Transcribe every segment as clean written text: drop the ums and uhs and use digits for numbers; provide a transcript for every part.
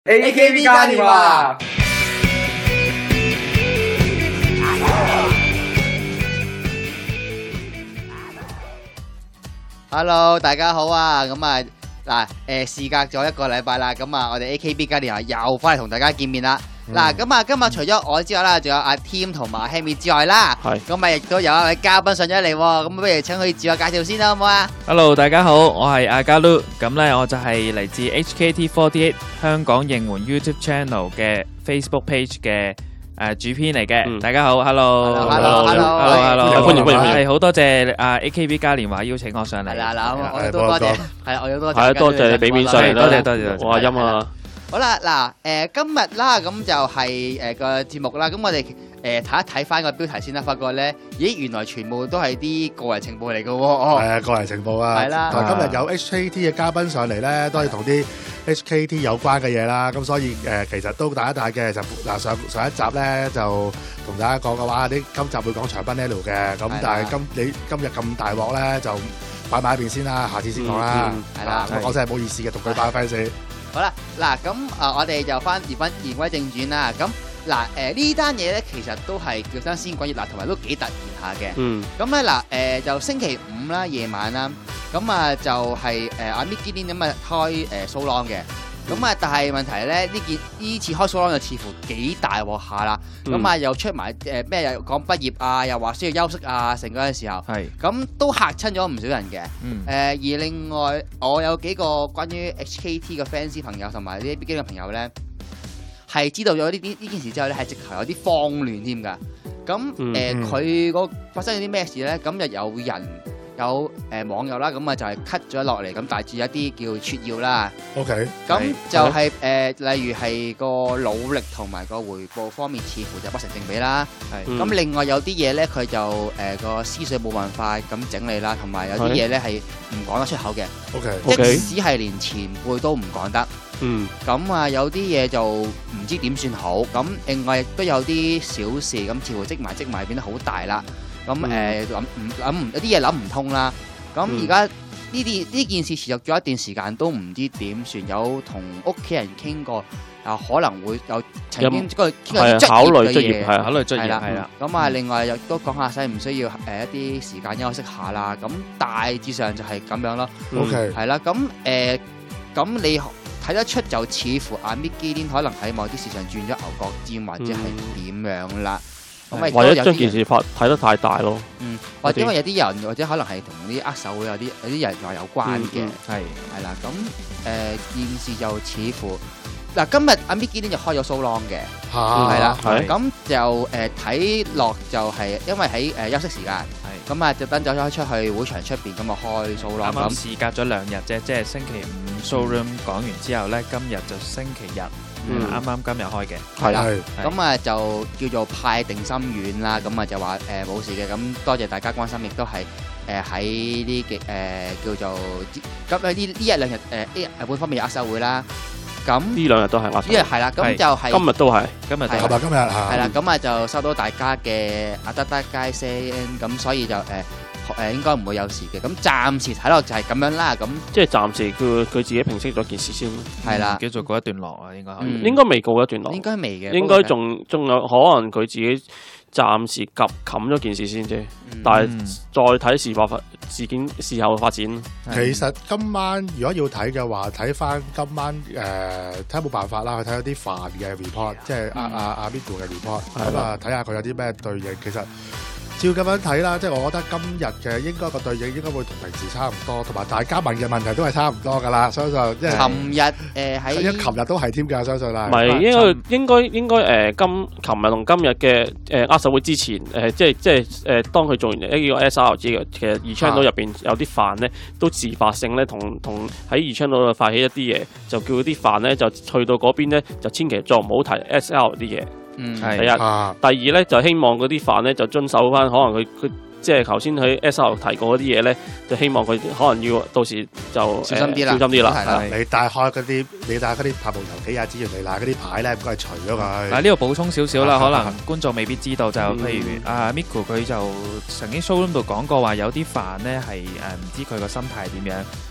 AKB 嘉年華。Hello， 大家好啊！咁啊嗱，事隔咗1個禮拜啦，咁啊，我哋 AKB 嘉年華又翻嚟同大家見面啦。嗱，咁啊，今日除咗我之外啦，仲有阿 Tim 同埋 Hammy 之外啦，咁啊，亦都有一位嘉賓上咗嚟喎。咁不如請佢自我介紹先啦，好唔好啊 ？Hello， 大家好，我係阿加魯，咁呢，我就係嚟自 HKT48 香港應援 YouTube Channel 嘅 Facebook Page 嘅主編嚟嘅。大家好 ，Hello， 歡迎，係好多謝AKB 嘉年華邀請我上嚟。 係啦，嗱，我亦都多謝，係啦，我亦都多謝。 係多謝你俾面上嚟啦， 多謝， 我阿音啊。 好啦，嗱，今日啦，咁就係個節目啦，咁我哋睇一睇翻個標題先啦，發覺咧，咦，原來全部都係啲個人情報嚟嘅喎。 係啊，個人情報啊。 係啦。 同埋今日有 HKT 嘅嘉賓上嚟咧，都係同啲 HKT 有關嘅嘢啦。咁所以其實都大一大嘅。就嗱上一集咧就同大家講嘅話，今集會講長濱 L 嘅。咁但係今日咁大鑊咧，就擺埋一邊先啦，下次先講啦。係啦。咁我真係唔好意思嘅，同佢擺翻先。 好啦，嗱咁我哋就言歸正傳啦。咁嗱呢單嘢咧，其實都係叫新鮮滾熱辣，同埋都幾突然下嘅。咁咧就星期五啦夜晚啦，咁啊就係阿 Mickey Lin 咁啊開show long 嘅。咁啊，但係問題咧，呢次開 show long 就似乎幾大鑊下啦。咁啊，又出埋咩又講畢業啊，又話需要休息啊，成嗰陣時候，咁都嚇親咗唔少人嘅。而另外，我有幾個關於 HKT 嘅 fans 朋友同埋啲 BigBang 嘅朋友咧，係知道咗呢件事之後咧，係直頭有啲慌亂添㗎。咁佢發生咗啲咩事咧？咁又有網友啦，咁啊就係 cut 咗落嚟，咁大致一啲叫撮要啦。 OK， 咁就係例如係個努力同埋個回報方面，似乎就不成正比啦。咁另外有啲嘢咧，佢就個思緒冇辦法咁整理啦，同埋有啲嘢咧係唔講得出口嘅。 OK， 即使係連前輩都唔講得。咁啊有啲嘢就唔知點算好。咁另外亦都有啲小事，咁似乎積埋變得好大啦。咁有啲嘢諗唔通啦。咁而家呢件事持續咗一段時間，都唔知點算。有同屋企人傾過，可能會有曾經傾過考慮職業係考慮職業係啦。咁啊，另外又都講下使唔需要一啲時間休息下啦。咁大致上就係咁樣咯。 OK， 係啦。咁你睇得出就似乎阿 Mickey Lin 可能喺某啲事上轉咗牛角尖，或者係點樣啦。 或者將件事睇得太大咯， 或者因為有啲人或者可能係同啲握手會有啲人話有關嘅，係啦。咁件事就似乎今日阿 Mickey Lin 就開咗 show long 嘅，係啦。咁就睇落就係因為喺休息時間，咁啊特登走咗出去會場出邊咁啊開 show long。 咁事隔咗2日啫，即係星期五 showroom 講完之後咧，今日就星期日。啱今日開嘅， 係啦，咁啊就叫做派定心丸啦，咁啊就話冇事嘅，咁多謝大家關心，亦都係喺呢嘅叫做咁呢1-2日日本方面有握手會啦，咁呢2日都係握手會， 係啦，咁就係今日都係， 今日係啦，咁啊就收到大家嘅得街聲，咁所以就應該唔會有事嘅，咁暫時睇落就係咁樣啦，咁即係暫時佢自己平息咗件事先， 係啦， 叫做告一段落啊，應該可以， 應該未告一段落， 應該未嘅， 應該仲有可能佢自己暫時冚咗件事先啫，但係再睇事後發展。 其實今晚如果要睇嘅話，睇翻今晚睇下冇辦法啦，去睇有啲煩嘅 report， 即係阿 Miku 嘅 report， 咁啊睇下佢有啲咩對應，其實。照咁樣睇啦，即係我覺得今日嘅應該個對應應該會同平時差唔多，同埋大家問嘅問題都係差唔多噶啦，相信。即係琴日喺琴日都係添㗎，相信啦。 唔係應該琴日同今日嘅握手會之前即係當佢做完一個 SRG 嘅，其實2channel 入邊有啲飯咧都自發性咧同喺2channel度發起一啲嘢，就叫啲飯咧就去到嗰邊咧就千祈再唔好提 SL 啲嘢。第一，第二咧就希望嗰啲飯咧就遵守翻，可能佢即係頭先喺 SR 提過嗰啲嘢咧，就希望佢可能要到時就小心啲啦。 你帶開嗰啲拍部遊記啊、資源嚟嗱嗰啲牌咧，唔該除咗佢。 嗱呢度補充少少啦，可能觀眾未必知道，就譬如阿 Miku 佢就曾經 showroom 度講過話，有啲飯咧係唔知佢個心態點樣。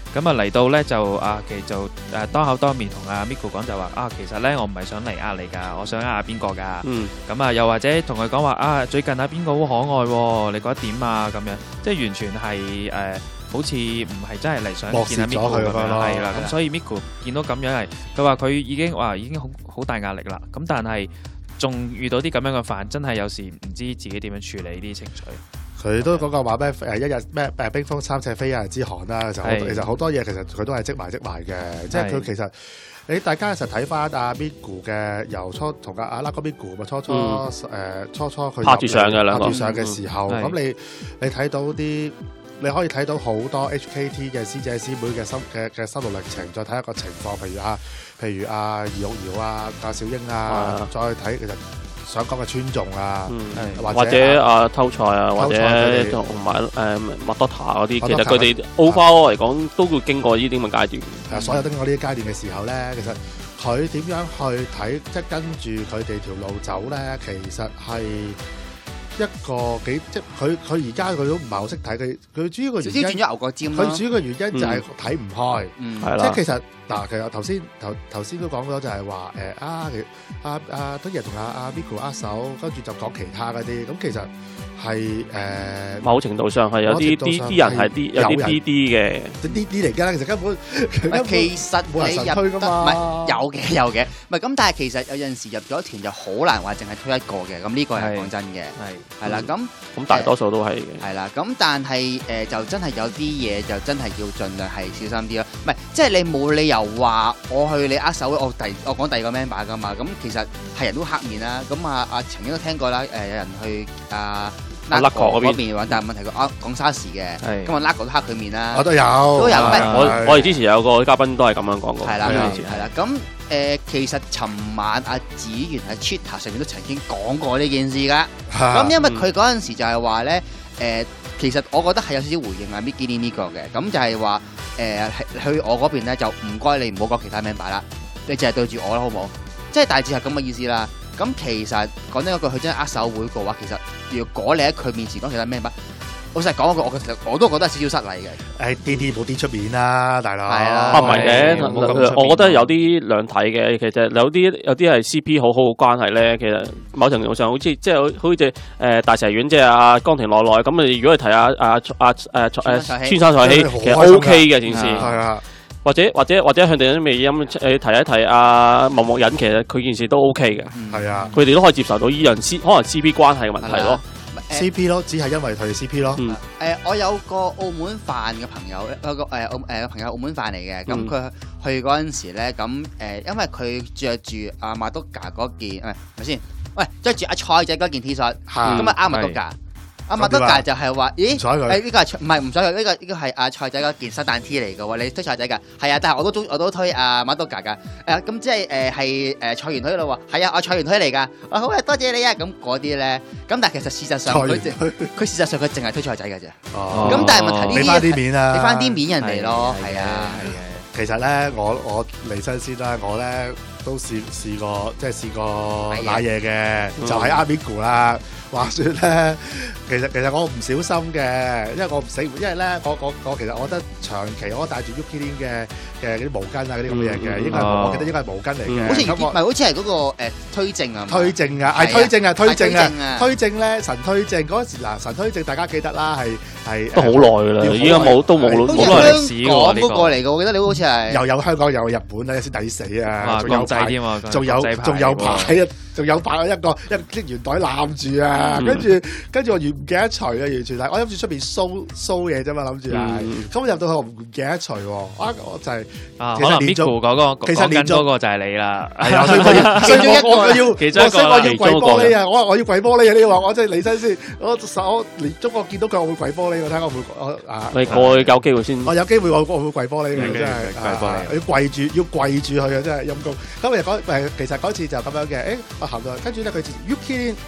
咁啊嚟到咧就阿奇就當口當面同阿 Miko 講就話其實咧我唔係想嚟呃你㗎，我想呃下邊個㗎。咁啊又或者同佢講話最近邊個好可愛喎，你覺得點啊咁樣，即係完全係好似唔係真係嚟想見阿 Miko 咁樣，係啦。咁所以 Miko 見到咁樣係，佢話佢已經好大壓力啦。咁但係仲遇到啲咁樣嘅飯，真係有時唔知自己點樣處理啲情緒。 佢都講過話咩一日咩冰封三尺非一日之寒啦。其實好多嘢其實佢都係積埋嘅，即係佢其實大家其實睇翻阿 Miko 嘅由初同阿拉哥 Miko 咪初佢拍住上嘅兩個拍住上嘅時候，咁你睇到啲。你可以睇到好多 HKT 嘅師姐師妹嘅心路歷程，再睇一個情況，譬如阿余玉瑤阿小英再睇其實想講嘅尊重或者阿偷菜或者同埋麥多塔嗰啲，其實佢哋 overall 嚟講都會經過呢啲咁嘅階段。所有經過呢啲階段嘅時候咧，其實佢點樣去睇，即係跟住佢哋條路走咧，其實係。一個幾即係佢而家佢都唔係好識睇，佢主要個原因轉咗牛角尖。 佢主要個原因就係睇唔開，即係其實頭先都講咗就係話敦爺同阿 Miko 握手，跟住就講其他嗰啲，咁其實係某程度上係有啲人係有啲嘅， 啲嚟㗎啦，其實根本其實冇人神推㗎嘛， 唔係有嘅，唔係咁，但係其實有陣時入咗團就好難話淨係推一個嘅，咁呢個係講真嘅，係啦，咁大多數都係嘅， 係啦，咁但係就真係有啲嘢就真係要盡量係小心啲咯，唔係即係你冇理由話我去你握手，我講第二個 member 㗎嘛，咁其實係人都黑面啦，咁曾經都聽過啦，有人去Lucky 嗰邊，但係問題佢講沙士嘅，咁啊 Lucky 都黑佢面啦， 我都有， 我哋之前有個嘉賓都係咁樣講過， 係啦，咁其實尋晚阿子源喺 Twitter 上面都曾經講過呢件事㗎，咁因為佢嗰陣時就係話咧，其實我覺得係有少少回應阿 Miki 呢個嘅，咁就係話去我嗰邊咧就唔該你唔好講其他 member 啦，你淨係對住我啦，好唔好？即係大致係咁嘅意思啦。咁其實講真嗰句，佢真係握手會嘅話，其實如果你喺佢面前講其他 member，老實講嗰句，我都覺得係少少失禮嘅。 啲冇啲出面啦，大佬。 係啊， 唔係嘅，我覺得有啲兩睇嘅。其實有啲係 CP 好嘅關係咧。其實某程度上好似即係好似大蛇丸即係阿江庭奈奈咁。如果你睇川山彩希，其實 OK 嘅件事。係啊。或者佢哋啲微音提一提默默忍，其實佢件事都 OK 嘅。 係啊， 佢哋都可以接受到依樣可能 CP 關係嘅問題咯。 CP 咯，只係因為佢哋 CP 咯。 我有個澳門飯嘅朋友，有個朋友澳門飯嚟嘅，咁佢去嗰陣時咧，咁因為佢着住阿馬督架嗰件，咪先？喂，着住阿菜仔嗰件 T 恤，咁阿馬督架。阿麥德格就係話，咦？呢個係唔係唔想佢？呢個係阿菜仔嗰件新蛋 T 嚟嘅喎，你推菜仔㗎？係啊，但係我都推阿麥德格㗎。咁即係係菜園推咯喎。係啊，我菜園推嚟㗎。好啊，多謝你啊。咁嗰啲咧，咁但係其實事實上佢事實上佢淨係推菜仔㗎啫。咁但係問題呢啲， 俾翻啲面啊， 俾翻啲面人哋咯。係啊， 其實咧，我離身先啦，我咧都試過，即係試過瀨嘢嘅，就係阿 Miko 啦。話說咧，其實我唔小心嘅，因為我唔死，因為咧我其實我覺得長期我帶住 Yuki 嘅嗰啲毛巾啊嗰啲咁嘅嘢嘅，應該我記得應該係毛巾嚟嘅。好似唔係，好似係嗰個推正啊。 推正啊，係推正啊，推正啊，推正咧神推正嗰時嗱，神推正大家記得啦，係都好耐㗎啦，依家都冇耐歷史喎。 講嗰個嚟㗎，我記得你好似係又有香港又有日本啊，先抵死啊， 仲有牌添啊， 仲有牌啊。仲有擺一個職員袋攬住啊，跟住我唔記得除啊，完全係我諗住出邊掃嘢啫嘛，諗住係，咁入到去我唔記得除喎，我就係可能 Miko 嗰個，其實連嗰個就係你啦， 係啊，所以我要跪玻璃啊，我要跪玻璃啊，你話我真係離身先，我連中國見到佢我會跪玻璃，我睇我會你過去有機會先， 我有機會我會跪玻璃嘅，真係要跪住佢啊，真係陰公。咁其實嗰次就咁樣嘅，我行到，跟住咧佢Yuki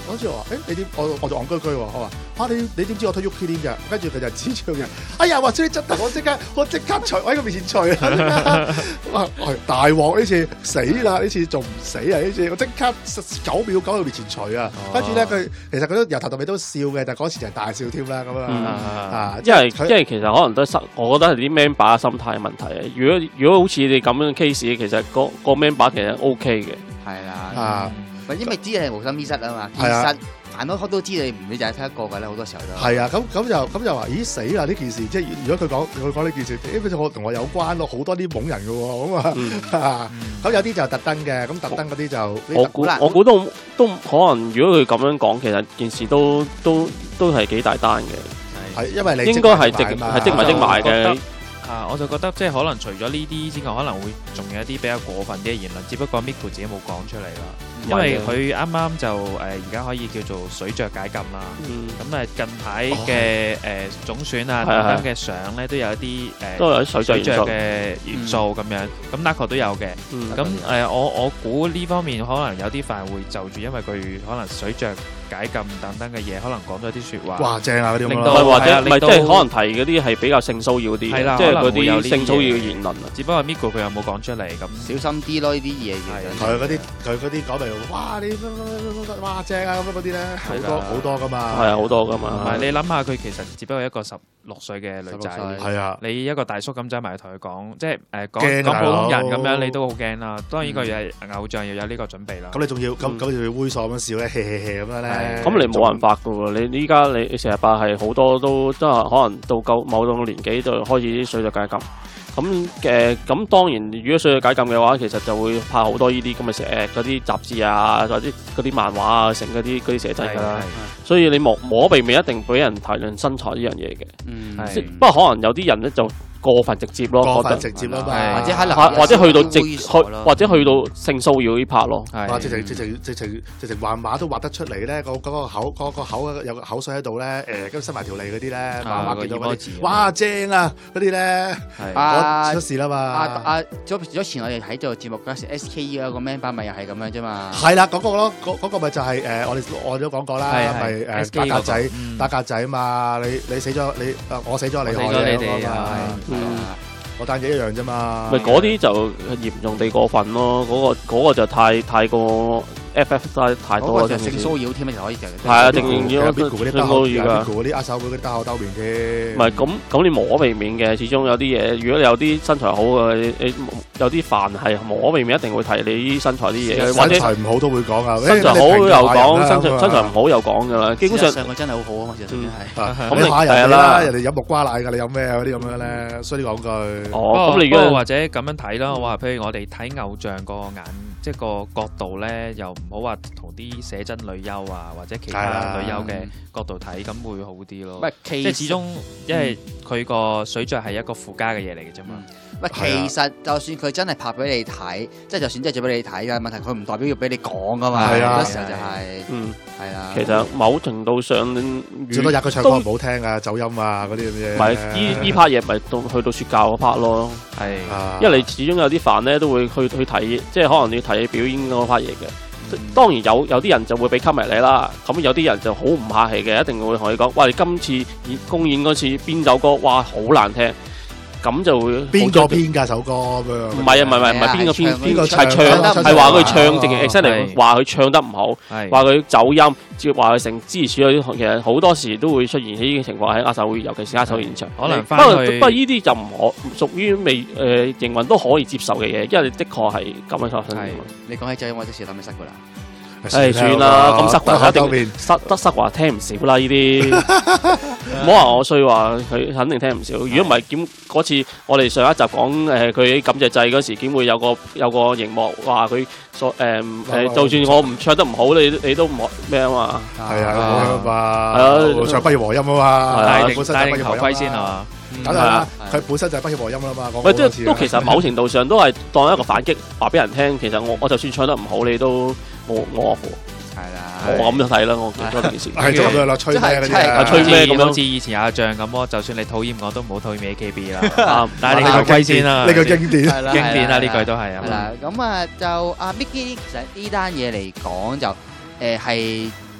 跟住我話你點？我就戇居居喎，我話你點知我推 Yuki 添嘅？跟住佢就指住嘅，哎呀話出啲質頭，我即刻除喺佢面前除哇！大鑊呢次死啦！呢次仲唔死啊？呢次我即刻9秒9喺佢面前除啊！跟住咧佢其實佢都由頭到尾都笑嘅，但係嗰時就係大笑添啦咁因為其實可能都我覺得係啲 member 心態問題啊！如果好似你咁樣嘅 case， 其實個 member 其實 OK 嘅， 係啦，因為知你係無心之失啊嘛，其實眼都都知你就係睇一個㗎啦，好多時候都係啊， 咁就話咦死啦呢件事，即係如果佢講呢件事，佢同我有關咯，好多啲懵人嘅喎，咁有啲就特登嘅，咁特登嗰啲就我估都可能，如果佢咁樣講，其實件事都係幾大單嘅， 係因為你應該係積埋嘅。 我就覺得即係可能除咗呢啲之外，可能會仲有一啲比較過分啲嘅言論，只不過 Miko 自己冇講出嚟啦。因為佢啱啱就而家可以叫做水著解禁啦。咁近排嘅總選啊等等嘅相咧，都有一啲都有水著嘅元素咁樣。咁 Nako 都有嘅。咁我估呢方面可能有啲飯會就住，因為佢可能水著解禁等等嘅嘢，可能講咗啲説話。 哇正啊嗰啲咁咯，或者唔係即係可能提嗰啲係比較性騷擾啲，即係嗰啲性騷擾嘅言論啊。 只不過 Miko 佢又冇講出嚟，咁小心啲咯呢啲嘢。 佢嗰啲講嚟，哇你哇正啊咁樣嗰啲咧，好多噶嘛。 係啊，好多噶嘛。 唔係你諗下，佢其實只不過一個16歲嘅女仔， 係啊。 你一個大叔咁走埋同佢講，即係講普通人咁樣，你都好驚啦。當然佢又係偶像，要有呢個準備啦。 咁你仲要咁要猥瑣咁笑咧，咁樣咧。 咁你冇辦法噶喎，你依家你成日話係好多都真係可能到夠某種年紀就開始啲水著解禁。咁當然，如果水著解禁嘅話，其實就會拍好多呢啲咁嘅嗰啲雜誌啊，或者嗰啲漫畫啊，成嗰啲寫真㗎啦。所以你無可避免一定俾人談論身材呢樣嘢嘅。不過可能有啲人咧就過分直接咯， 過分直接咯， 或者去到去到性騷擾呢 part 咯。 哇！直情畫馬都畫得出嚟咧，嗰個口有個口水喺度咧，跟住塞埋條脷嗰啲咧，畫畫見到嗰啲，哇正啊嗰啲咧，出事啦嘛！ 咗前我哋喺做節目嗰時 SKE 嗰個 member 咪又係咁樣啫嘛。 係啦，嗰個咯，嗰個咪就係我都講過啦，咪打格仔啊嘛！你死咗你，我死咗你害嘅。嗰單嘢一樣啫嘛， 咪嗰啲就嚴重地過分咯，嗰個就太過 FF 太多啦， 就性騷擾添，就可以就係啊，定要邊嗰啲握手會嗰啲兜口兜面嘅， 唔係咁你無可避免嘅，始終有啲嘢，如果你有啲身材好嘅，你有啲飯係無可避免一定會提你啲身材啲嘢，或者身材唔好都會講啊， 身材好又講，身材唔好又講噶啦，基本上佢真係好好啊嘛，其實係咁你下人啦，人哋飲木瓜奶㗎，你有咩嗰啲咁樣咧？所以講句， 咁你如果或者咁樣睇啦，我話譬如我哋睇偶像個眼，即係個角度咧，又唔好話同啲寫真女優啊，或者其他女優嘅角度睇，咁會好啲咯。即係始終，因為佢個水著係一個附加嘅嘢嚟嘅啫嘛。 其實就算佢真係拍俾你睇，即係就算真係做俾你睇嘅問題，佢唔代表要俾你講噶嘛。好多時候就係，係啊。其實某程度上， 最多日佢唱歌唔好聽啊，走音啊嗰啲咁嘅。 唔係呢 part 嘢，咪去到説教嗰 part 咯。係，因為你始終有啲飯咧，都會去睇，即係可能你要睇表演嗰 part 嘢嘅。當然有啲人就會俾 comment 你啦，咁有啲人就好唔客氣嘅，一定會同你講：哇！你今次公演嗰次邊首歌，哇，好難聽。咁就會邊個編㗎首歌咁樣？ 唔係邊個編？邊個係唱？係話佢唱，淨係 exactly 話佢唱得唔好，話佢走音，接話佢成支持嗰啲。其實好多時都會出現呢啲情況喺握手會，尤其是握手現場。 可能不過呢啲就唔可屬於未營運都可以接受嘅嘢，因為的確係咁樣發生。 你講起走音，我即時諗起塞噶啦。 算啦，咁塞華一定塞華聽唔少啦呢啲，唔好話我衰，話佢肯定聽唔少。如果唔係，點嗰次我哋上一集講佢感謝祭嗰時，點會有個熒幕話佢就算我唔唱得唔好，你都唔咩啊嘛？ 係啊，嘛，係啊，唱不要和音啊嘛， 戴定頭盔先係嘛？ 梗係啦，佢本身就係不要和音啦嘛。 喂，都其實某程度上都係當一個反擊，話俾人聽。其實我就算唱得唔好，你都我係啦， 我咁就睇啦，我見到件事係咁樣啦，吹咩嗰啲吹咩咁樣， 好似以前阿象咁咯。就算你討厭我都唔好討厭 AKB 啦。但係你頭盔先啦， 呢個經典經典啦，呢句都係咁啊，就阿 Micky 其實呢單嘢嚟講就係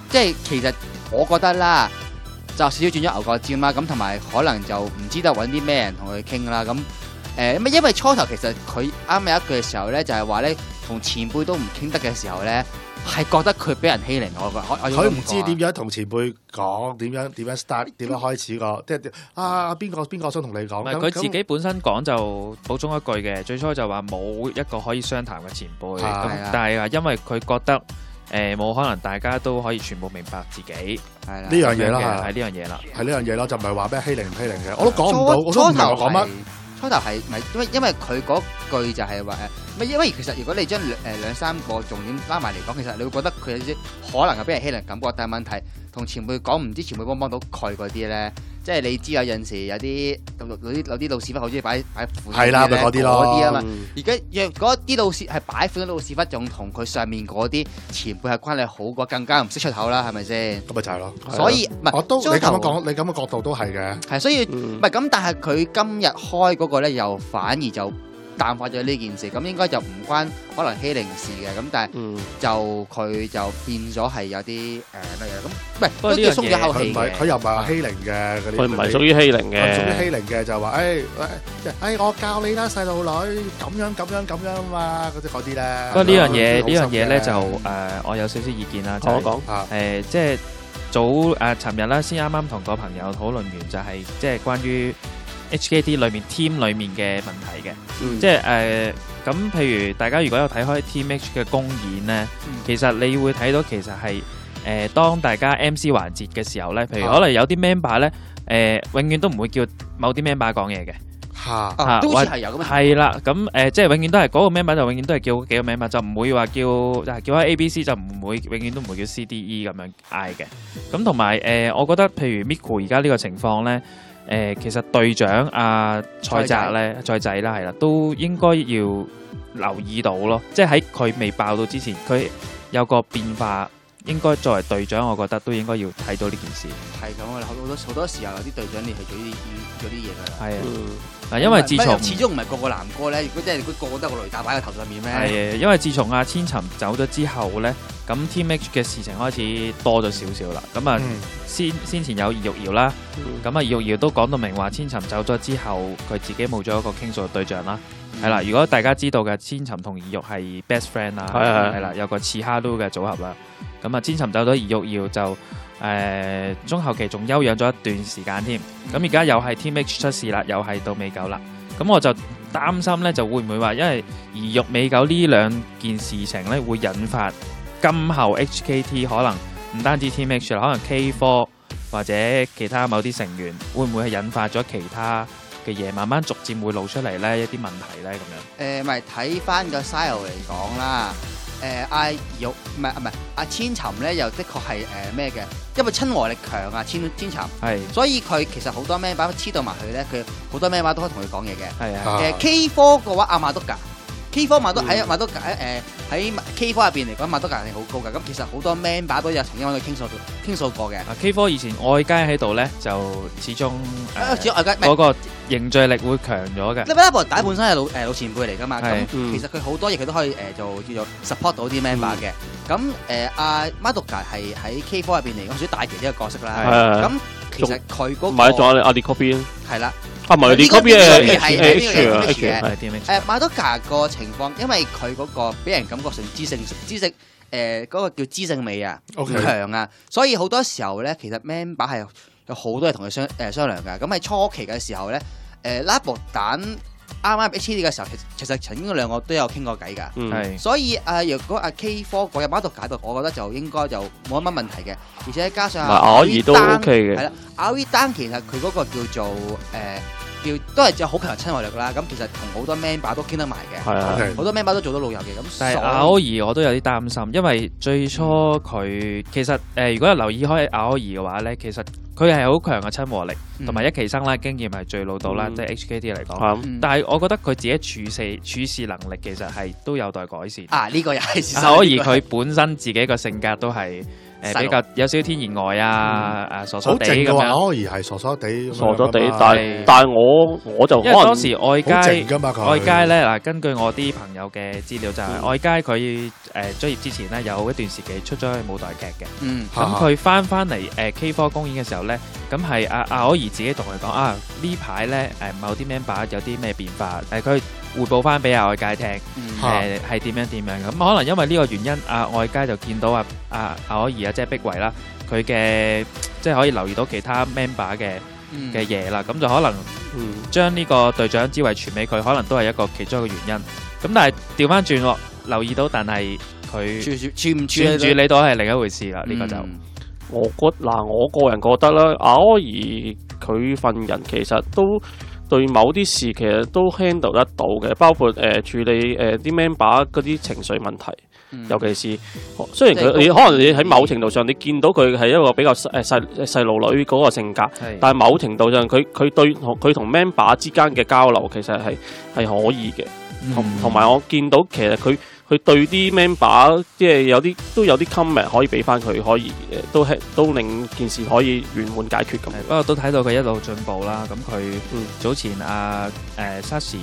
即係其實我覺得啦，就少少轉咗牛角尖啦，咁同埋可能就唔知道揾啲咩人同佢傾啦，咁因為初頭其實佢啱有一句嘅時候咧，就係話咧同前輩都唔傾得嘅時候咧，係覺得佢俾人欺凌我佢唔知點樣同前輩講，點樣 start， 點樣開始個，即係邊個想同你講？ 佢自己本身講就補充一句嘅，最初就話冇一個可以商談嘅前輩，咁但係因為佢覺得冇可能大家都可以全部明白自己， 係呢樣嘢啦， 係呢樣嘢啦， 係呢樣嘢咯，就唔係話咩欺凌唔欺凌嘅，我都講唔到，我都唔明我講乜。 初頭係咪因為佢嗰句就係話因為其實如果你將兩三個重點拉埋嚟講，其實你會覺得佢有啲可能係俾人欺凌感覺，但係問題同前輩講，唔知前輩幫唔幫到佢嗰啲咧，即係你知有陣時有啲老屎忽好中意擺款， 係啦，咪嗰啲咯， 嗰啲啊嘛。而家若嗰啲老屎係擺款嘅老屎忽，仲同佢上面嗰啲前輩係關係好過，更加唔識出口啦，係咪先？ 咁咪就係咯。 所以唔係， 我都你咁樣講，你咁嘅角度都係嘅。係， 所以唔係咁，但係佢今日開嗰個咧，又反而就淡化咗呢件事，咁應該就唔關可能欺凌事嘅，咁但係就佢就變咗係有啲乜嘢咁，唔係都叫鬆咗口氣嘅。 佢又唔係話欺凌嘅嗰啲， 佢唔係屬於欺凌嘅， 屬於欺凌嘅就話我教你啦，細路女咁樣啊嘛，嗰啲咧。 不過呢樣嘢咧就我有少少意見啦，就講即係早尋日啦，先啱啱同個朋友討論完，就係即係關於HKT 裏面 team 裏面嘅問題嘅，即係咁譬如大家如果有睇開 Team H 嘅公演咧，其實你會睇到其實係當大家 MC 環節嘅時候咧，譬如可能有啲 member 咧永遠都唔會叫某啲 member 講嘢嘅， 都好似係有咁樣。係啦，咁即係永遠都係嗰個 member 就永遠都係叫幾個 member，就唔會話叫開 ABC 就唔會永遠都唔會叫 CDE 咁樣嗌嘅。咁同埋我覺得譬如 Miku 而家呢個情況咧。其實隊長蔡澤咧，蔡仔啦，係啦，都應該要留意到咯。即係喺佢未爆到之前，佢有個變化，應該作為隊長，我覺得都應該要睇到呢件事。 係咁啊，好多時候有啲隊長你係做啲嘢㗎啦。 係啊，嗱，因為自從始終唔係個個男歌咧，如果真係個個都個雷達擺喺頭上面咩？ 係因為自從阿千尋走咗之後咧，咁 Team H 嘅事情開始多咗少少啦。咁啊，先前有葉玉瑤啦，咁葉玉瑤都講到明話，千尋走咗之後，佢自己冇咗一個傾訴嘅對象啦。係啦，如果大家知道嘅，千尋同葉玉係 best friend 啦，係啦，有個似哈魯嘅組合啦。咁啊，千尋走咗，葉玉瑤就中後期仲休養咗一段時間添。咁而家又係 Team H 出事啦，又係到美九啦。咁我就擔心咧，就會唔會話因為兒育美九呢兩件事情咧，會引發今後 HKT 可能唔單止 Team H 啦，可能 K4 或者其他某啲成員會唔會係引發咗其他嘅嘢，慢慢逐漸會露出嚟咧一啲問題咧咁樣。 咪睇翻個 style 嚟講啦。阿玉唔係阿千尋咧，又的確係咩嘅？因為親和力強啊，千尋係，所以佢其實好多 member 黐到埋佢咧，佢好多 member 都可以同佢講嘢嘅。係啊。K4 嘅話，阿馬督噶 K4 馬督喺馬督喺 K4 入邊嚟講，馬督價係好高㗎。咁其實好多 member 都有曾經揾佢傾訴過嘅。 K4 以前外街喺度咧，就始終外街嗰個凝聚力會強咗嘅。 Level Up 本身係老前輩嚟㗎嘛，咁其實佢好多嘢佢都可以叫做 support 到啲 member 嘅。咁阿馬督價係喺 K4 入邊嚟講屬於大旗呢個角色啦。咁其實佢嗰個買咗阿 Copy 係啦。 唔係啲 copy 係 H 嘅，馬多格個情況，因為佢嗰個俾人感覺上知性嗰個叫知性美啊，強啊，所以好多時候咧，其實 member 係有好多嘢同佢商量㗎。咁喺初期嘅時候咧，拉布蛋啱啱 HKT 嘅時候，其實曾經兩個都有傾過偈㗎。所以若果阿 K4 嗰日馬多格度，我覺得就應該就冇乜問題嘅，而且加上阿爾都 OK 嘅。 係啦，阿爾丹其實佢嗰個叫做都係有好強親和力啦，咁其實同好多 member 都傾得埋嘅，好多 member 都做到老友嘅。咁但係阿歐兒我都有啲擔心，因為最初佢其實如果有留意開阿歐兒嘅話咧，其實佢係好強嘅親和力，同埋一期生啦，經驗係最老到啦，即係 HKT 嚟講。但係我覺得佢自己處事能力其實係都有待改善。 呢個又係事實。 阿歐兒佢本身自己個性格都係比較有少少天然呆啊，傻傻地咁樣。 阿歐兒係傻傻地， 傻傻地，但係我就因為當時外街咧嗱，根據我啲朋友嘅資料就係外街佢畢業之前咧，有一段時期出咗去舞台劇嘅。 嗯， 咁佢翻嚟K4 公演嘅時候咧，咁係阿可兒自己同佢講啊，呢排咧某啲 member 有啲咩變化，佢匯報翻俾阿外界聽，係點樣。咁可能因為呢個原因，外界就見到阿可兒即係碧維啦，佢嘅即係可以留意到其他 member 嘅嘢啦，咁就可能將呢個隊長之位傳俾佢，可能都係一個其中一個原因。咁但係調翻轉留意到，但係佢處理到係另一回事啦。呢個就我個人覺得啦，阿可兒佢份人其實都對某啲事其實都 handle 得到嘅，包括處理啲 member 嗰啲情緒問題。尤其是雖然你可能你喺某程度上你見到佢係一個比較細路女嗰個性格，但係某程度上佢對佢同 member 之間嘅交流其實係可以嘅，同埋我見到其實佢對啲 member 即係都有啲 comment 可以俾翻佢，可以都令件事可以圓滿解決咁。 不過都睇到佢一路進步啦。咁佢早前Sashi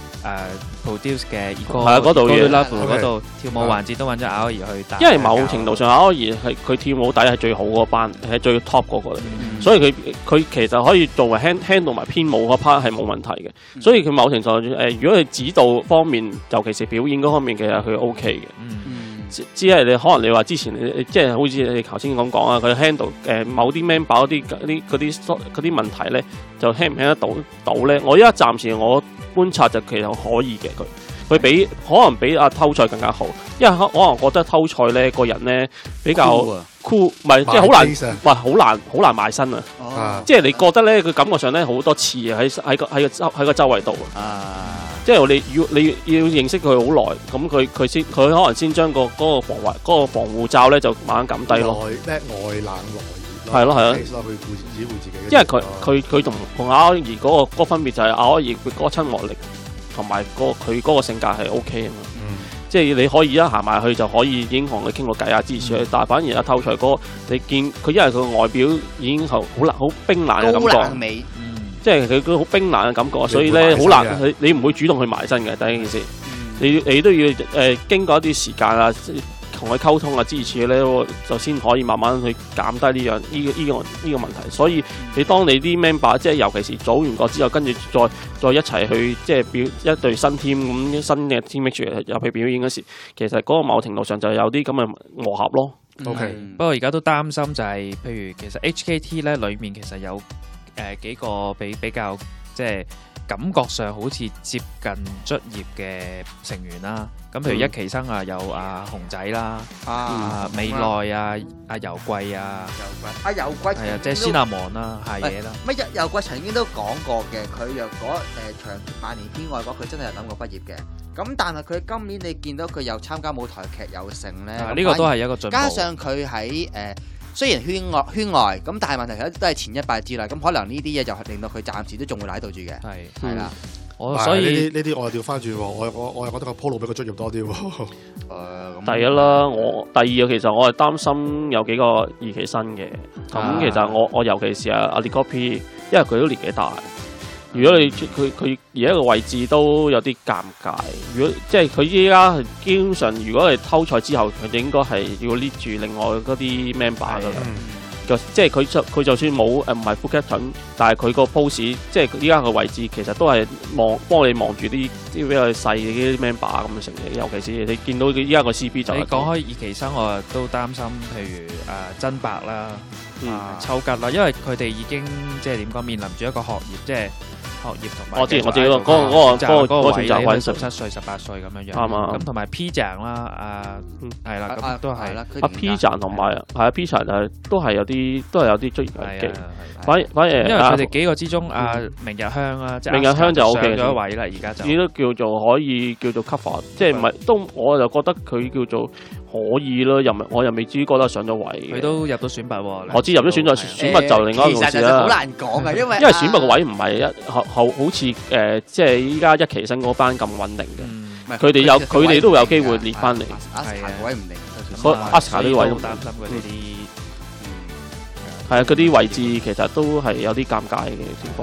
produce 嘅嗰度跳舞環節都揾咗阿可兒去帶， 因為某程度上阿可兒係佢跳舞底係最好嗰班，係最 top 嗰個嚟，所以佢其實可以作為 handle 埋編舞嗰 part 係冇問題嘅。所以佢某程度上如果佢指導方面，尤其是表演嗰方面，其實佢 OK 嘅。只係你可能你話之前即係好似你頭先咁講啊，佢 handle 某啲 member 嗰啲問題咧，就 handle 唔 handle 得到咧？我依家暫時我觀察就其實可以嘅，佢可能比阿偷菜更加好，因為可能覺得偷菜咧個人咧比較 cool， 唔係即係好難埋身啊！即係你覺得咧，佢感覺上咧好多刺喺個周圍度啊！即係你要認識佢好耐，咁佢可能先將嗰個防護罩咧就慢慢撳低咯。 外冷內熱係咯， 佢自己。 因為佢同阿可兒嗰個分別就係阿可兒佢嗰個親和力同埋佢嗰個性格係 OK 啊嘛。即係你可以一行埋去就可以已經同佢傾個偈啊支持佢，但係反而阿偷菜哥你見佢因為佢個外表已經好冰冷嘅感覺。即係佢好冰冷嘅感覺，所以咧好難，你唔會主動去埋身嘅。第一件事，你都要經過一啲時間啊，同佢溝通啊支持咧，就先可以慢慢去減低呢個問題。所以當你啲 member 即係尤其是組完個之後，跟住再一齊去即係表一隊新 team 咁新嘅 team 入去表演嗰時，其實嗰個某程度上就有啲咁嘅磨合咯。 OK， 不過而家都擔心就係，譬如其實 HKT 咧裡面其實有幾個比較即係感覺上好似接近卒業嘅成員啦。咁譬如一期生有熊仔啦，美奈阿油貴阿油貴係啊，即係先阿望啦，下野啦。 乜油貴曾經都講過嘅，佢若果長萬年編外嘅話，佢真係有諗過畢業嘅。咁但係佢今年你見到佢又參加舞台劇又成咧， 呢個都係一個進步。 加上佢喺雖然圈外咁，但係問題都係前一敗之啦。咁可能呢啲嘢就令到佢暫時都仲會舐到住嘅。係啦， 所以呢啲我調翻轉，我又覺得個鋪路比佢卒業多啲喎。 第一啦，第二其實我係擔心有幾個二期生嘅。咁其實我尤其是阿列哥 P， 因為佢都年紀大。如果你佢而家個位置都有啲尷尬，如果即係佢依家基本上，如果係偷賽之後，佢應該係要 lead 住另外嗰啲 member 噶啦。即係佢就算冇唔係 full captain， 但係佢個 pose 即係依家個位置其實都係幫你望住啲比較細嘅啲 member 咁嘅成績。尤其是你見到依家個 CB 就係。你講開二期生，我都擔心，譬如真白啦、秋吉啦，因為佢哋已經即係點講，面臨住一個學業即係。學業同埋，我知嗰個選擇位17歲、18歲咁樣樣，啱啊。咁同埋 P 醬啦，係啦，咁都係啦。 阿 P 醬同埋係啊 P 醬都係有啲職業危機。反而因為佢哋幾個之中，明日香啦， 明日香就 OK 咗一位啦，而家就都叫做可以叫做 cover， 即係唔係都我就覺得佢叫做。可以咯，我又未至於覺得上咗位。佢都入到選拔喎。 我知入咗選拔就另外一回事啦。 其實好難講嘅，因為選拔個位唔係好似即係依家一期生嗰班咁穩定嘅。佢哋都有機會列翻嚟。 阿斯卡位唔定， 阿斯卡呢位都擔心佢哋啲。 係啊，嗰啲位置其實都係有啲尷尬嘅情況。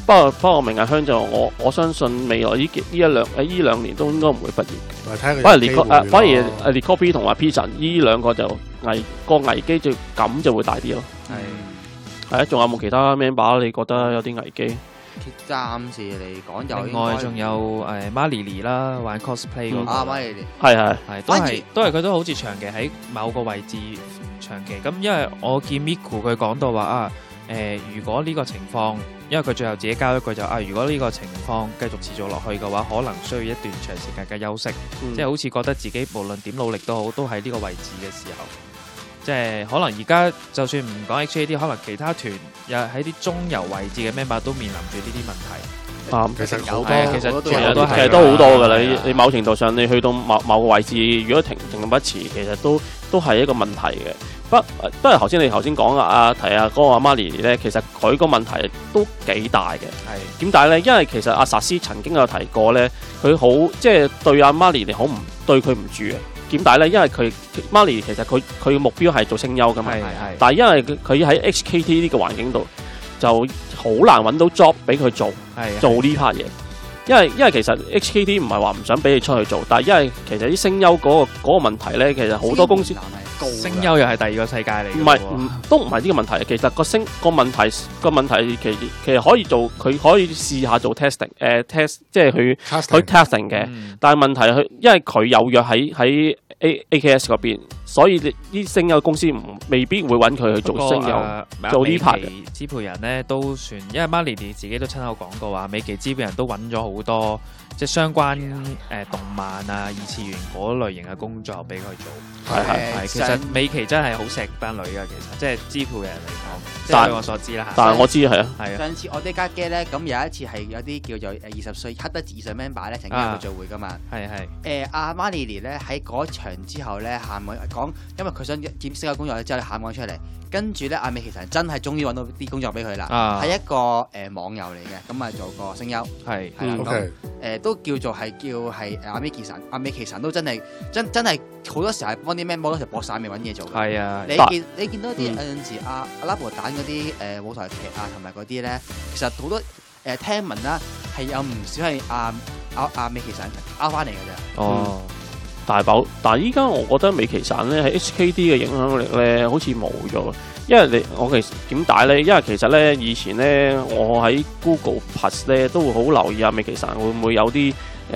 不過明日香就我相信未來呢兩年都應該唔會畢業。反而列 copy 同埋 Pizza 呢兩個就危機感就會大啲咯。係啊，仲有冇其他 member 你覺得有啲危機？ 暫時嚟講就另外仲有Marley 啦，玩 cosplay 嗰個 ，Marley 係都係佢都好似長期喺某個位置長期咁，因為我見 Miku 佢講到話如果呢個情況，因為佢最後自己交一句就如果呢個情況繼續持續落去嘅話，可能需要一段長時間嘅休息，即係好似覺得自己無論點努力都好，都喺呢個位置嘅時候。即係可能而家就算唔講 HKT， 可能其他團又喺啲中游位置嘅 member 都面臨住呢啲問題。 其實好多，其實都好多㗎啦。你某程度上，你去到某個位置，如果停咁不遲，其實都係一個問題嘅。不過頭先你講提嗰個阿 Marley 咧，其實佢個問題都幾大嘅。係點解咧？因為其實阿薩斯曾經有提過咧，佢好即係對阿 Marley 你好唔對佢唔住嘅。點解咧？因為佢 Marley 其實佢嘅目標係做聲優噶嘛，但係因為佢喺 HKT 呢個環境度就好難揾到 job 俾佢做呢 part 嘢。因為其實 HKT 唔係話唔想俾你出去做，但係因為其實啲聲優嗰個問題咧，其實好多公司聲優又係第二個世界嚟。 都唔係呢個問題。其實個問題其實可以做，佢可以試下做 testing， test 即係去 testing 嘅。但係問題因為佢有約喺 AKS 嗰邊，所以啲聲優公司未必會揾佢去做聲優，做呢 part 嘅。 支配人咧都算，因為 Marley 自己都親口講過話，美琪支配人都揾咗好多即係相關動漫啊、二次元嗰類型嘅工作俾佢做。係，其實美琪真係好錫班女噶，其實即係支配人嚟講，即係據我所知啦。 但係我知係啊。 上次我哋家機咧，咁有一次係有啲叫做20歲黑得以上 member 咧，曾經有個聚會噶嘛。阿 Marley 咧喺嗰場之後咧喊講，因為佢想接聲優工作之後咧喊講出嚟，跟住咧阿美琪神真係終於揾到啲工作俾佢啦。係一個網友嚟嘅，咁啊做個聲優。係咁都叫做係阿美琪神，阿美琪神都真係好多時係幫啲 member 嗰時搏晒未揾嘢做。係啊，你見到啲有陣時阿拉伯蛋嗰啲舞台劇啊，同埋嗰啲咧，其實好多聽聞啦，係有唔少係阿美琪神拗翻嚟嘅啫。 但係依家我覺得美琪神咧喺 HKT 嘅影響力咧，好似冇咗。因為我其實點解咧？因為其實咧以前咧，我喺 Google Plus 咧都會好留意阿美琪神會唔會有啲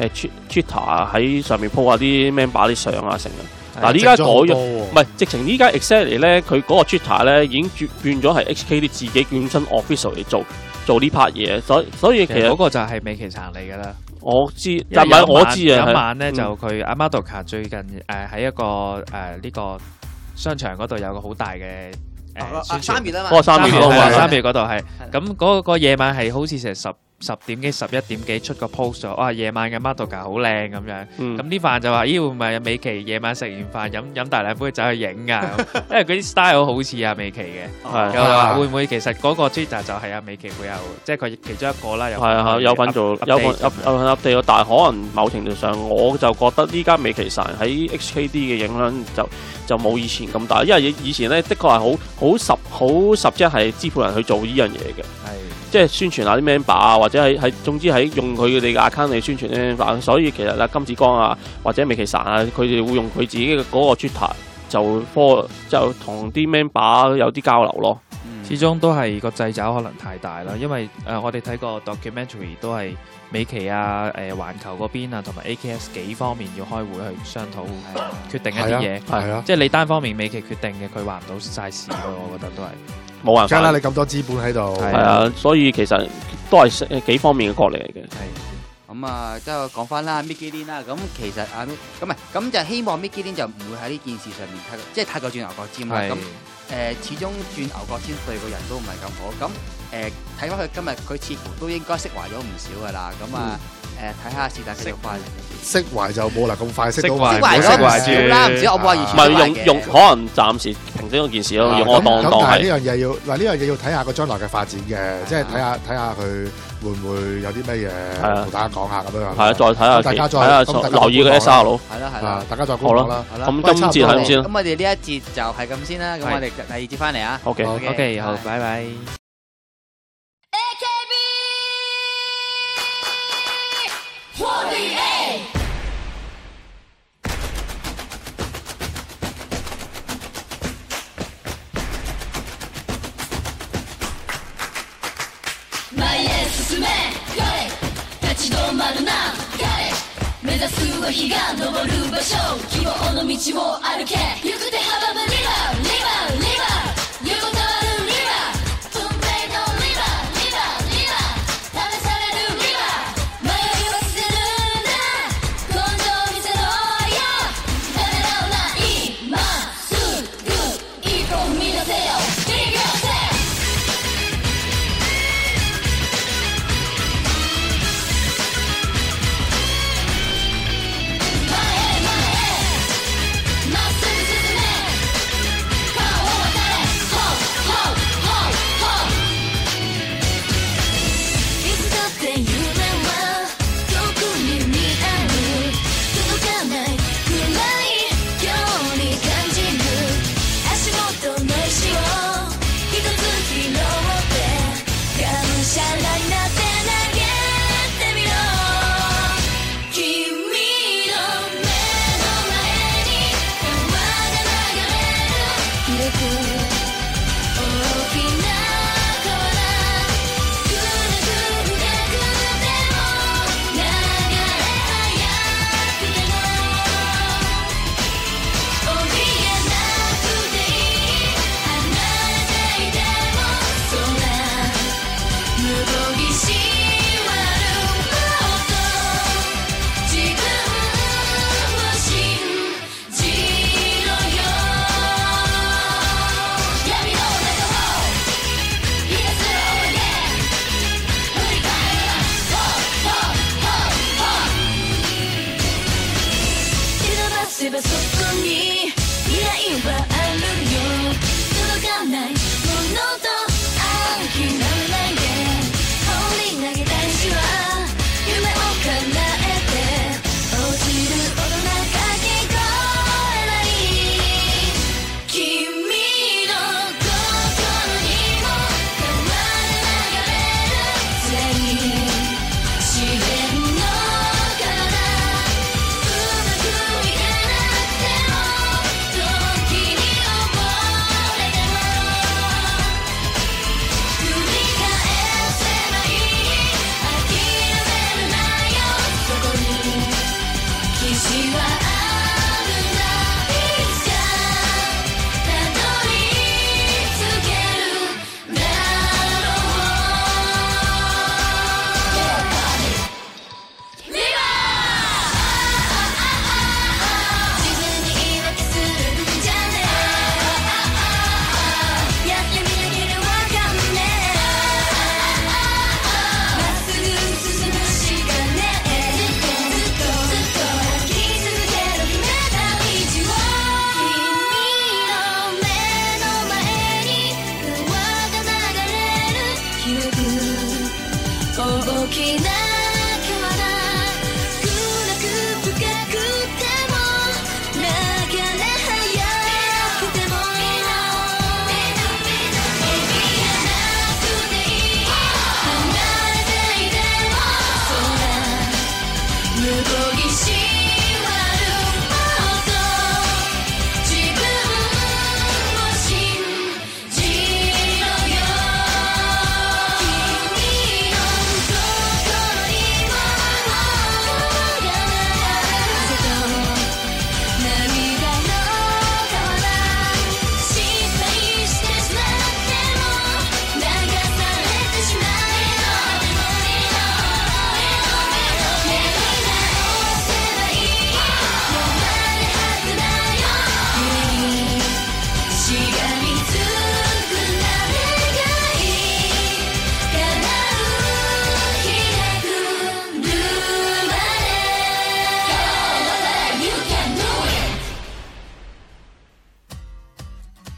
Twitter 喺上面 po 下啲 member 啲相啊成啊。嗱，依家改咗，唔係直情依家 exactly 咧，佢嗰個 Twitter 咧已經變咗係 HKT 自己本身 official 嚟做呢 part 嘢，所以其實嗰個就係美琪神嚟㗎啦。 我知，但係我知啊。 有一晚咧就佢阿 Madoka 最近喺一個呢個商場嗰度有個好大嘅 3月啊嘛， 嗰個3 月嗰度係咁嗰個夜晚係好似成10點幾11點幾出個 post 咗，哇！夜晚嘅 Madoka 好靚咁樣，咁啲飯就話咦會唔會美琪夜晚食完飯飲大兩杯走去影㗎？因為嗰啲 style 好似阿美琪嘅，又話會唔會其實嗰個 Twitter 就係阿美琪會有，即係佢其中一個啦。 有份做有份 update， 但係可能某程度上我就覺得依家美琪神喺 HKT 嘅影響就冇以前咁大，因為以前咧的確係好實質係支配人去做呢樣嘢嘅。即係宣傳下啲 member 啊，或者係總之係用佢哋嘅 account 嚟宣傳啲 member，所以其實金子光啊或者美琪神啊，佢哋會用佢自己嘅嗰個 Twitter 就同啲 member 有啲交流咯。 始終都係個掣肘可能太大啦，因為我哋睇過 documentary 都係美琪啊、環球嗰邊啊同埋 AKS 幾方面要開會去商討決定一啲嘢，即係你單方面美琪決定嘅，佢話唔到晒事咯，我覺得都係。冇辦法啦！你咁多資本喺度，係啊，所以其實都係幾方面嘅角力嚟嘅。係咁啊，即係講翻啦 Mickey Lin 啦。咁其實咁就希望 Mickey Lin 就唔會喺呢件事上面即係太過轉牛角尖啦。咁始終轉牛角尖對個人都唔係咁好。咁睇翻佢今日，佢似乎都應該釋懷咗唔少噶啦。咁啊睇下是但繼續翻。釋懷就冇啦，咁快釋到釋懷咗唔少啦，唔知我冇話完全唔係用可能暫時平息嗰件事咯，用我當係。但係呢樣嘢要睇下個將來嘅發展嘅，即係睇下佢會唔會有啲咩嘢同大家講下咁樣。係啊，再睇下，大家再留意個 SR 佬。係啦係啦，大家再好啦。咁今節係咁先啦。咁我哋呢一節就係咁先啦。咁我哋第二節翻嚟啊。OK，好，拜拜。 前へ進め立ち止まるな目指すは日が昇る場所希望の道を歩け行く手阻むリバー横たわるリバー運命のリバー試されるリバー迷いは捨てるな根性見せろよためらうな今すぐ一歩踏み出せよリバー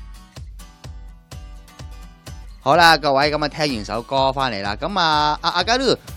好啦，各位咁啊，聽完首歌翻嚟啦，咁啊，阿嘉都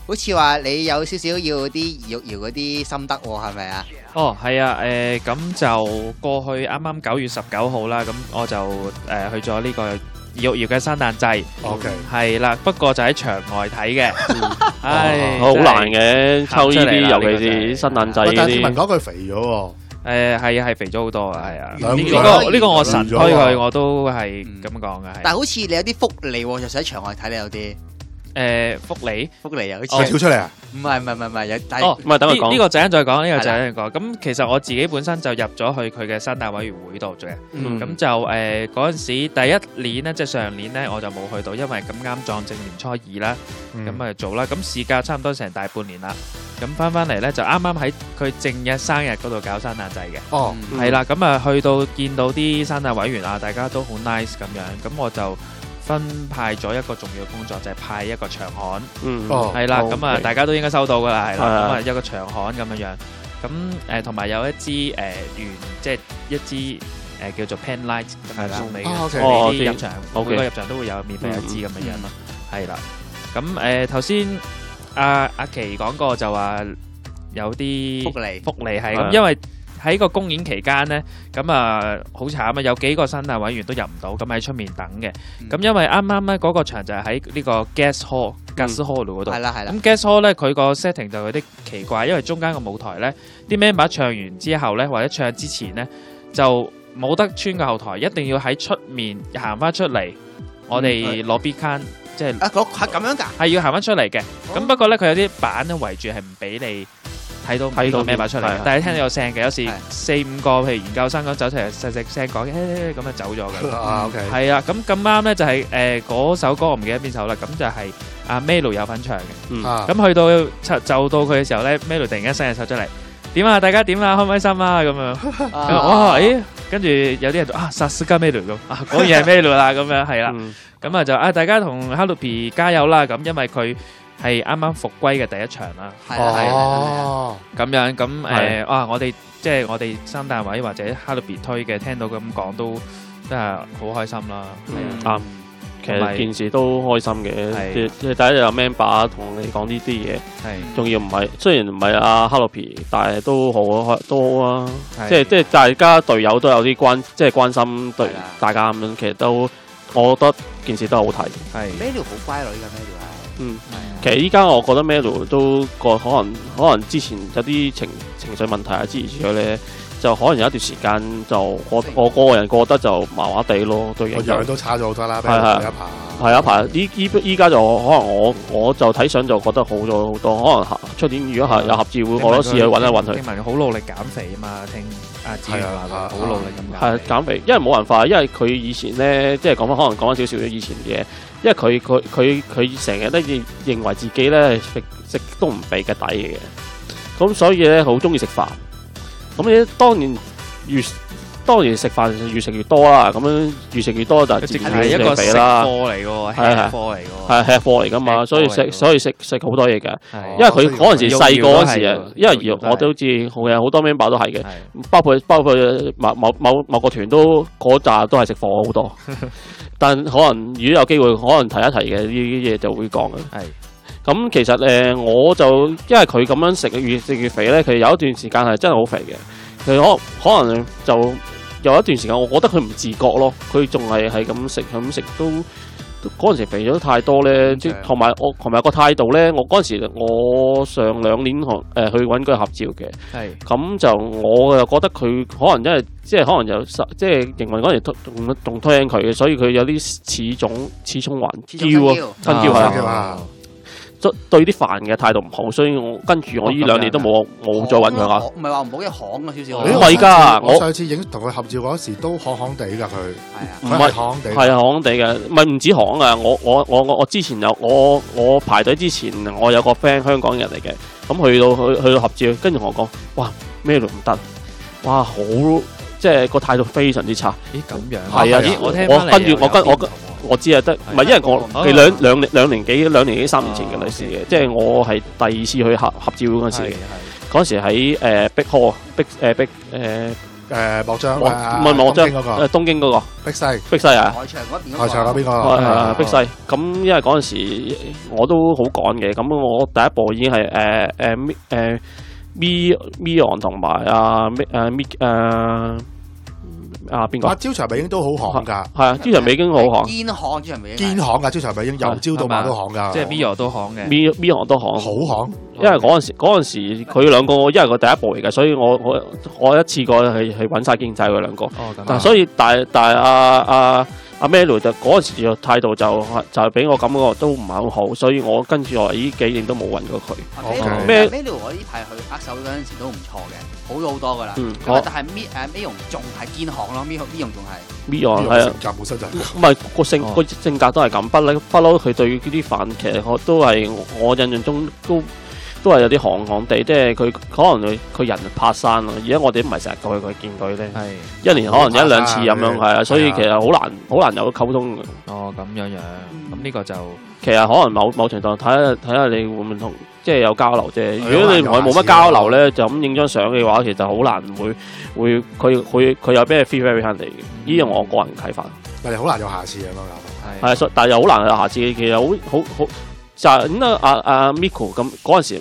好似話你有少少要啲搖嗰啲心得喎，係咪啊？ 哦，係啊，咁就過去啱啱9月19號啦，咁我就去咗呢個搖嘅生誕祭。 OK， 係啦，不過就喺場外睇嘅。唉， 好難嘅，抽呢啲，尤其是生誕祭嗰但係啲。 聞講佢肥咗喎。 係啊，係肥咗好多啊，係啊。 兩呢個我神推佢，我都係咁講嘅。 但係好似你有啲福利喎，就喺場外睇你有啲。 福利又好似跳出嚟啊！ 唔係有，但唔係等佢講呢個陣間再講，呢個陣間再講。咁其實我自己本身就入咗去佢嘅生誕委員會度嘅，咁就嗰陣時第一年咧，即係上年咧，我就冇去到，因為咁啱撞正年初二啦，咁啊做啦，咁事隔差唔多成大半年啦，咁翻嚟咧就啱啱喺佢正日生日嗰度搞生誕祭嘅， 哦， 係啦，咁啊去到見到啲生誕委員啊，大家都好 nice 咁樣，咁我就分派咗一個重要工作，就係派一個長刊，係啦，咁啊大家都應該收到噶啦，係啦，咁啊一個長刊咁樣樣，咁同埋有一支圓，即係一支叫做 pen light 咁樣送俾啲入場，每個入場都會有免費一支咁樣樣咯，係啦，咁頭先阿琪講過就話有啲福利係咁，因為喺個公演期間呢，咁啊好慘啊！有幾個生誕委員都入唔到，咁喺出面等嘅。咁因為啱啱咧嗰個場就係喺呢個 guest hall、guest hall 嗰度。係啦。咁 guest hall 咧，佢個 setting 就有啲奇怪，因為中間個舞台咧，啲 member 唱完之後咧，或者唱之前咧，就冇得穿個後台，一定要喺出面行翻出嚟。我哋攞 B can， 即係係咁樣㗎， 係要行翻出嚟嘅。咁不過咧，佢有啲板咧圍住，係唔俾你睇到咩擺出嚟，但係聽到有聲嘅，有時4-5個譬如研究生咁走出嚟細聲講，咁就走咗㗎。 OK， 係啊，咁啱咧就係嗰首歌我唔記得邊首啦，咁就係阿 Melo 有份唱嘅。咁去到就到佢嘅時候咧 ，Melo 突然間伸隻手出嚟，點啊？大家點啊？開唔開心啊？咁樣哇！跟住有啲人Sasuga Melo 咁果然係 Melo 啦，咁樣係啦，咁啊就大家同 Harupi 加油啦！咁因為佢係啱啱復歸嘅第一場啦，咁樣咁我哋即係我哋生誕位或者 Harupi 推嘅，聽到咁講都真係好開心啦。 啱，其實件事都開心嘅。第一日有 member 同你講呢啲嘢，仲要唔係雖然唔係阿 Harupi，但係都好啊。即係大家隊友都有啲關心對大家咁樣，其實都我覺得件事都好睇。 Melo 好乖女㗎 Melo 其實依家我覺得 Melo 都可能之前有啲情緒問題啊之類咧，就可能有一段時間就我個人覺得就麻麻地咯，對形象都差咗好多啦。 係一排依家就可能我就睇相就覺得好咗好多，可能出年如果係有合照會，我都試去揾一揾佢。 聽聞好努力減肥啊嘛，聽阿志話好努力咁係減肥，因為冇辦法，因為佢以前咧即係可能講翻少少以前嘅嘢。因為佢成日都認為自己咧食都唔肥嘅底嘅，咁所以咧好中意食飯。咁你當然食飯越食越多啦，咁樣越食越多就自然係一個肥啦。 貨嚟嘅，係貨嚟嘅， 係貨嚟噶嘛，所以食好多嘢嘅。因為佢嗰陣時細個嗰時啊，因為我都知好多 member 都係嘅，包括某個團都嗰扎都係食貨好多。但可能如果有機會，可能提一提嘅呢啲嘢就會講嘅。咁其實我就因為佢咁樣食越食越肥咧，佢有一段時間係真係好肥嘅。佢可能就有一段時間，我覺得佢唔自覺咯。佢仲係咁食都嗰陣時肥咗太多咧。即同埋個態度咧，我嗰陣時我上2年去揾佢合照嘅。咁就我又覺得佢可能因為即係可能即係營運嗰陣時仲推緊佢嘅，所以佢有啲始終還嬌啊，分嬌係對啲飯嘅態度唔好，所以我跟住我呢2年都冇再揾佢啊。 唔係話唔好嘅行啊，少少。 唔係㗎， 我上次同佢合照嗰時都行行地㗎佢。唔係行地。係行行地嘅，唔止行啊！我之前我排隊之前，我有個 friend 香港人嚟嘅，咁去到合照，跟住同我講：哇，咩都唔得，哇好即係個態度非常之差。 咁樣係啊！ 我聽翻嚟我知啊，得唔係因為我係兩年幾3年前嘅歷史嘅，即係我係第2次去合照嗰陣時嘅。嗰陣時喺Big Hall 幕張唔係幕張東京嗰個碧西啊， 台場嗰邊嗰個碧西。咁因為嗰陣時我都好趕嘅，咁我第一部已經係Mion 同埋邊個？ 招長尾鷹都好行㗎， 係啊，招長尾鷹好行， 堅行招長尾鷹， 堅行㗎，招長尾鷹由朝到晚都行㗎， 即係 Mio 都行嘅 ，Mion 都行， 好行。 因為嗰陣時佢兩個，因為佢第一部嚟嘅，所以我一次過係揾晒經濟佢兩個。但所以但係阿 Melo 就嗰陣時嘅態度就俾我感覺都唔係好好，所以我跟住我呢幾年都冇揾過佢。 Melo 我呢排去握手嗰陣時都唔錯嘅，好咗好多㗎啦。但係Mion仲係堅行咯，Mion仲係。 Mion 係啊， 性格本身就唔係個性格都係咁，不嬲佢對呢啲飯其實我都係我印象中都係有啲寒地，即係佢可能佢人怕生咯。而家我哋唔係成日過去佢見佢咧，一年可能一兩次咁樣，係啊，所以其實好難有溝通嘅。 哦，咁樣，咁呢個就其實可能某程度睇下你會唔會同即係有交流啫。如果你同佢冇乜交流咧，就咁影張相嘅話，其實好難會佢有咩 feedback 俾人哋嘅。呢樣我個人啟發。 但係好難有下次咁樣係，但係又好難有下次。其實好。就係咁阿 Miku 咁嗰陣時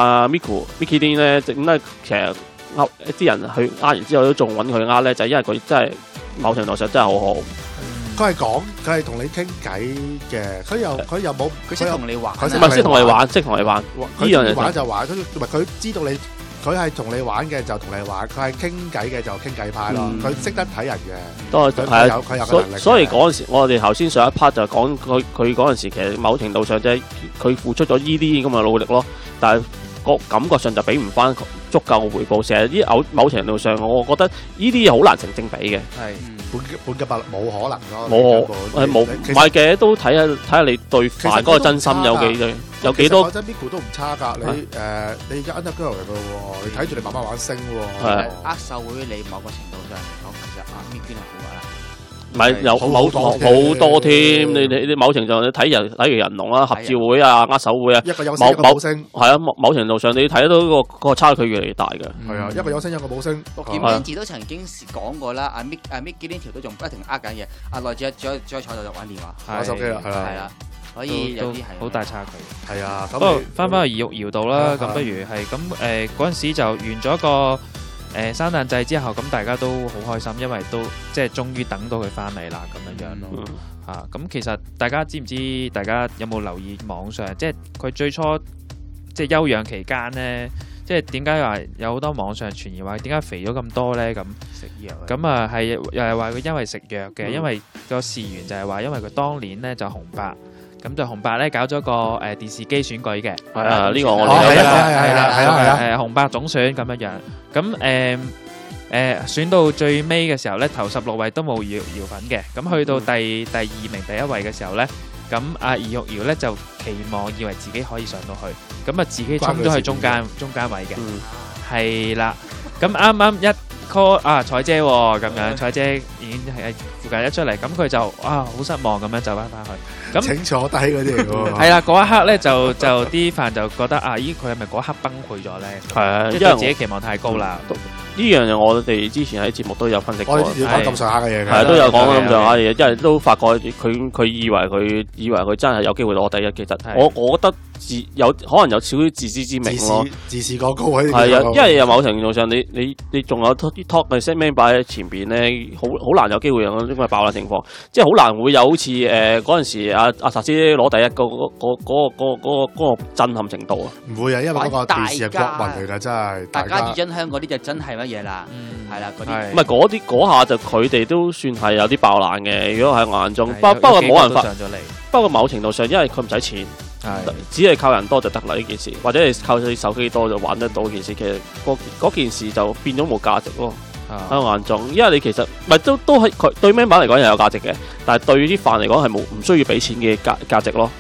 ，Mickey Lee 咧，點解其實啲人去完之後都仲揾佢咧，就係因為佢真係某程度上真係好好。 佢係同你傾偈嘅，佢又冇， 佢識同你玩， 唔係識同你玩，識同你玩。呢樣嘢玩就玩，佢知道你。佢係同你玩嘅就同你玩，佢係傾偈嘅就傾偈派咯。佢識得睇人嘅， 都係佢有能力。 所以嗰陣時，我哋頭先上一 part 就講佢嗰陣時，其實某程度上即係佢付出咗呢啲咁嘅努力咯。但係個感覺上就俾唔翻足夠嘅回報。成日啲某程度上，我覺得呢啲嘢好難成正比嘅。 係本嘅冇可能咯， 冇唔係嘅，都睇下你對飯嗰個真心有幾多。 真 Miku 都唔差㗎，你而家 Undergirl 嚟㗎喎，你睇住你慢慢玩升喎。 握手會你某個程度上嚟講，其實Miku係好㗎啦。 唔係有好多添，你某程度上你睇人，例如人龍啦、合照會啊、握手會啊， 一個有聲一個冇聲， 係啊，某程度上你睇到個差距越嚟越大嘅。 係啊，一個有聲一個冇聲。 Kenji都曾經講過啦，阿 Mickey 呢條都仲不停呃緊嘢，阿內只再坐度就玩電話、 玩手機啦，係啦，所以有啲係好大差距。 係啊， 不過翻去兒玉瑤度啦，咁不如係咁嗰陣時就完咗個。生誕祭之後，咁大家都好開心，因為都即係終於等到佢翻嚟啦，咁樣咯。咁其實大家知唔知？大家有冇留意網上？即係佢最初即係休養期間呢，即係點解話有好多網上傳言話點解肥咗咁多呢？咁食藥咁啊係又係話佢因為食藥嘅，因為個事源就係話因為佢當年呢就紅白。咁就紅白咧搞咗個電視機選舉嘅， 係啊，呢個我哋係紅白總選咁樣樣，咁選到最尾嘅時候咧，頭16位都冇姚份嘅，咁去到第2名第1位嘅時候咧，咁阿兒玉瑤咧就以為自己可以上到去，咁啊自己衝咗去中間位嘅，係啦，咁啱啱一 call 彩姐咁樣，彩姐已經喺附近一出嚟，咁佢就好失望咁樣走翻去。咁請坐低嗰啲嚟喎。 係啦，嗰一刻咧就啲飯就覺得咦佢係咪嗰一刻崩潰咗咧？ 係啊， 因為自己期望太高啦。 呢樣嘢我哋之前喺節目都有分析過。 我哋講咁上下嘅嘢。 係都有講咁上下嘅嘢，因為都發覺佢以為佢真係有機會攞第一，其實我覺得可能有少少自知之明咯。 自視過高喺呢啲。 係啊，因為有某程度上你仲有啲 talk 嘅 set man 擺喺前邊咧，好難有機會有咁嘅爆冷情況，即係好難會有好似嗰陣時阿薩斯攞第一嗰個震撼程度啊！ 唔會啊，因為嗰個電視係國民嚟㗎，真係大家熱欣香嗰啲就真係乜嘢啦，係啦嗰啲。 唔係嗰下就佢哋都算係有啲爆冷嘅，如果喺我眼中，不過冇辦法。不過某程度上，因為佢唔使錢，只係靠人多就得啦呢件事，或者係靠你手機多就玩得到件事。其實嗰件事就變咗冇價值咯。喺我眼中，因為你其實唔係都係佢對 member 嚟講又有價值嘅，但係對啲飯嚟講係唔需要俾錢嘅價值咯。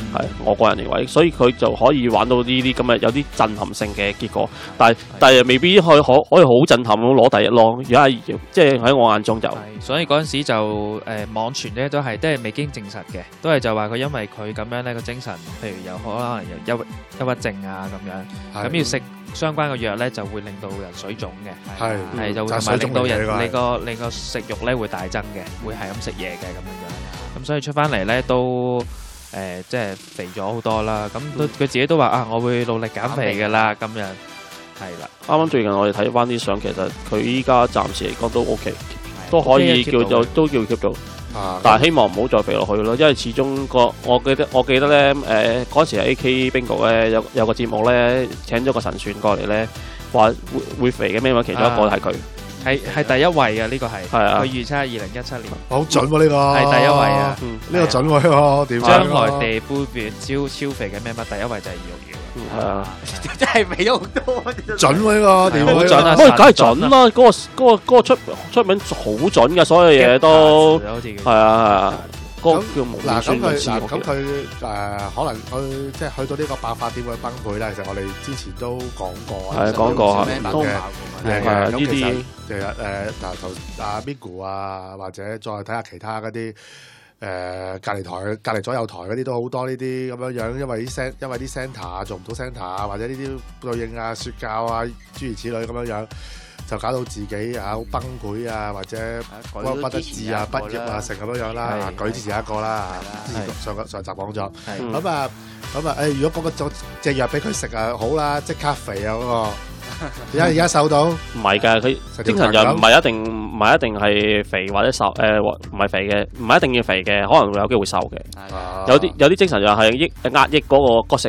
係我個人認為，所以佢就可以玩到呢啲咁嘅有啲震撼性嘅結果，但係未必可以好震撼咁攞第一咯。而家即係喺我眼中就， 所以嗰陣時就網傳咧都係未經證實嘅，都係就話佢因為佢咁樣咧個精神，譬如有可能有憂鬱症啊咁樣，咁要食相關嘅藥咧就會令到人水腫嘅，係就會同埋令到人你個食慾咧會大增嘅，會係咁食嘢嘅咁樣，咁所以出翻嚟咧都即係肥咗好多啦。咁佢自己都話啊，我會努力減肥㗎啦，咁樣係啦。啱啱最近我哋睇翻啲相，其實佢依家暫時嚟講都 OK， 都可以叫做都叫 keep 到。但係希望唔好再肥落去咯，因為始終我記得咧嗰時係 AK Bingo 咧有個節目咧請咗個神算過嚟咧，話會肥嘅咩話，其中一個係佢， 係第一位啊！呢個係佢預測2017年， 好準喎呢個， 係第一位啊！ 呢個準喎呢個點？ 將來地杯超肥嘅咩乜，第一位就係姚瑤。 係啊， 真係肥咗好多， 準喎呢個點會準啊？ 不過梗係準啦，嗰個出名好準嘅，所有嘢都係啊。咁佢可能佢即係去到呢個爆發點嘅崩潰咧。其實我哋之前都講過， 係講過都呢啲。 其實頭阿 Migu 啊，或者再睇下其他嗰啲隔離左右台嗰啲都好多呢啲咁樣，因為啲 centre 做唔到 centre 或者呢啲對應啊、説教啊諸如此類咁樣，就搞到自己好崩潰啊，或者不得志啊、畢業啊成咁樣啦。舉之前一個啦，上集講咗。咁啊，如果嗰個隻藥俾佢食啊，好啦，即刻肥啊嗰個。而家瘦到唔係㗎，佢精神藥唔係一定係肥或者瘦，唔係肥嘅，唔係一定要肥嘅，可能會有機會瘦嘅。有啲精神藥係壓抑嗰個食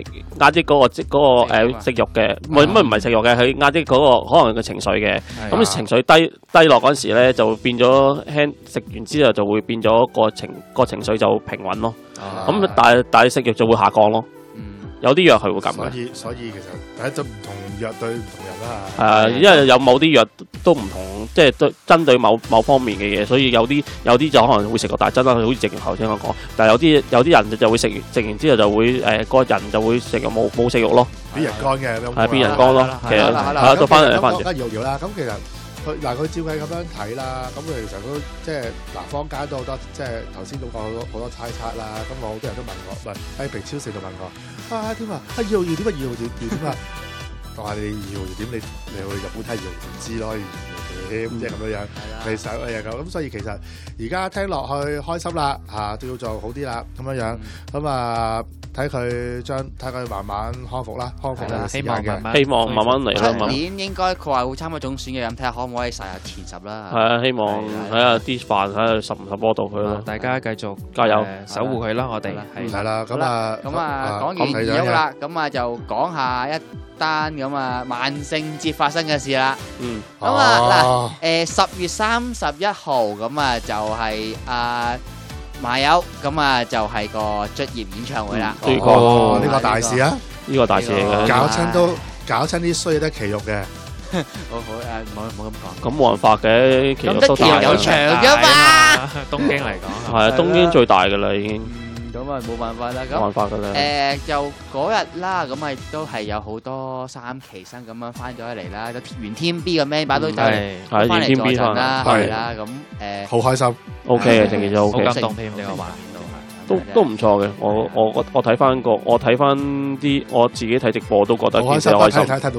慾嘅，唔係食慾嘅，佢壓抑嗰個可能嘅情緒嘅。咁情緒低落嗰陣時咧，就變咗輕，食完之後就會變咗個情緒就平穩咯。咁但係食慾就會下降咯。有啲藥係會咁嘅， 所以其實第一種唔同藥對唔同人啦。 因為有某啲藥都唔同，即係都針對某方面嘅嘢，所以有啲就可能會食個大針啦，好似正如頭先我講。但係有啲人就會食完之後就會個人就會食冇食慾咯， 變人乾嘅， 係變人乾咯。其實係到翻嚟搖啦。咁其實佢照計咁樣睇啦，咁佢其實都即係坊間都好多，即係頭先都講好多猜測啦。咁我好多人都問我，喺平超市度問我點啊？搖點啊？我話你搖點，你去日本睇搖點知咯，即係咁樣。你手咁，所以其實而家聽落去開心啦，都要做好啲啦，咁樣。咁啊，睇佢慢慢康復啦， 希望慢慢嚟啦。 出年應該佢話會參加總選嘅，咁睇下可唔可以殺入前10啦。 係啊，希望睇下啲飯喺10唔10波到佢咯。 大家繼續加油， 守護佢啦，我哋係啦。咁啊， 講完咗啦，咁啊就講下一單咁啊萬聖節發生嘅事啦。咁啊嗱，10月31號咁啊就係麻友咁啊就係個卒業演唱會啦。 呢個大事啊！ 呢個大事嚟嘅， 搞親啲衰得其肉嘅。 好冇咁講。 咁冇辦法嘅，其實都大有場㗎嘛。 東京嚟講係啊，東京最大㗎啦已經。 咁啊冇辦法啦， 冇辦法㗎啦。 就嗰日啦，咁啊都係有好多3期生咁樣翻咗嚟啦，原 Team B 嘅 member 都走嚟翻嚟助陣啦，係啦，咁好開心 ，OK 嘅，成件事 OK， 好感動添呢個畫面都唔錯嘅。我睇翻啲我自己睇直播都覺得好開心，睇到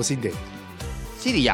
Cindy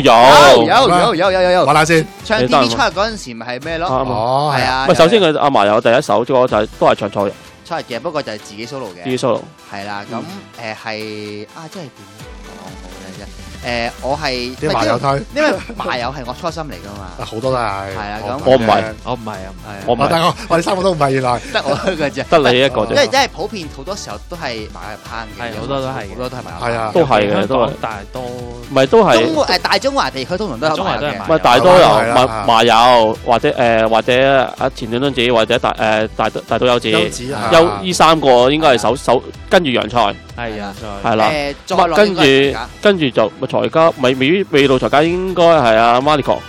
有， 話下先。 唱 TV 初日嗰陣時咪係咩咯？係啊。 首先佢阿嫲有第一首歌就係都係唱初日嘅，不過就係自己 solo 嘅。 自己 solo 係啦，咁係真係點講好咧啫？我係啲麻友推， 因為麻友係我初心嚟噶嘛。 好多都係。 係啊，咁我唔係， 我唔係，我哋3個都唔係，原來得我一個啫， 得你一個啫。 因為普遍好多時候都係麻友烹嘅， 好多都係麻友。 係啊， 都係嘅，都係。 但係多唔係都係。 大中華地區通常都係麻友嘅。 唔係大多有麻友或者前段都子或者大島優子，呢3個應該係首跟住洋菜。 係啊， 係啦。跟住就財家，未到財家應該係阿 Mariko。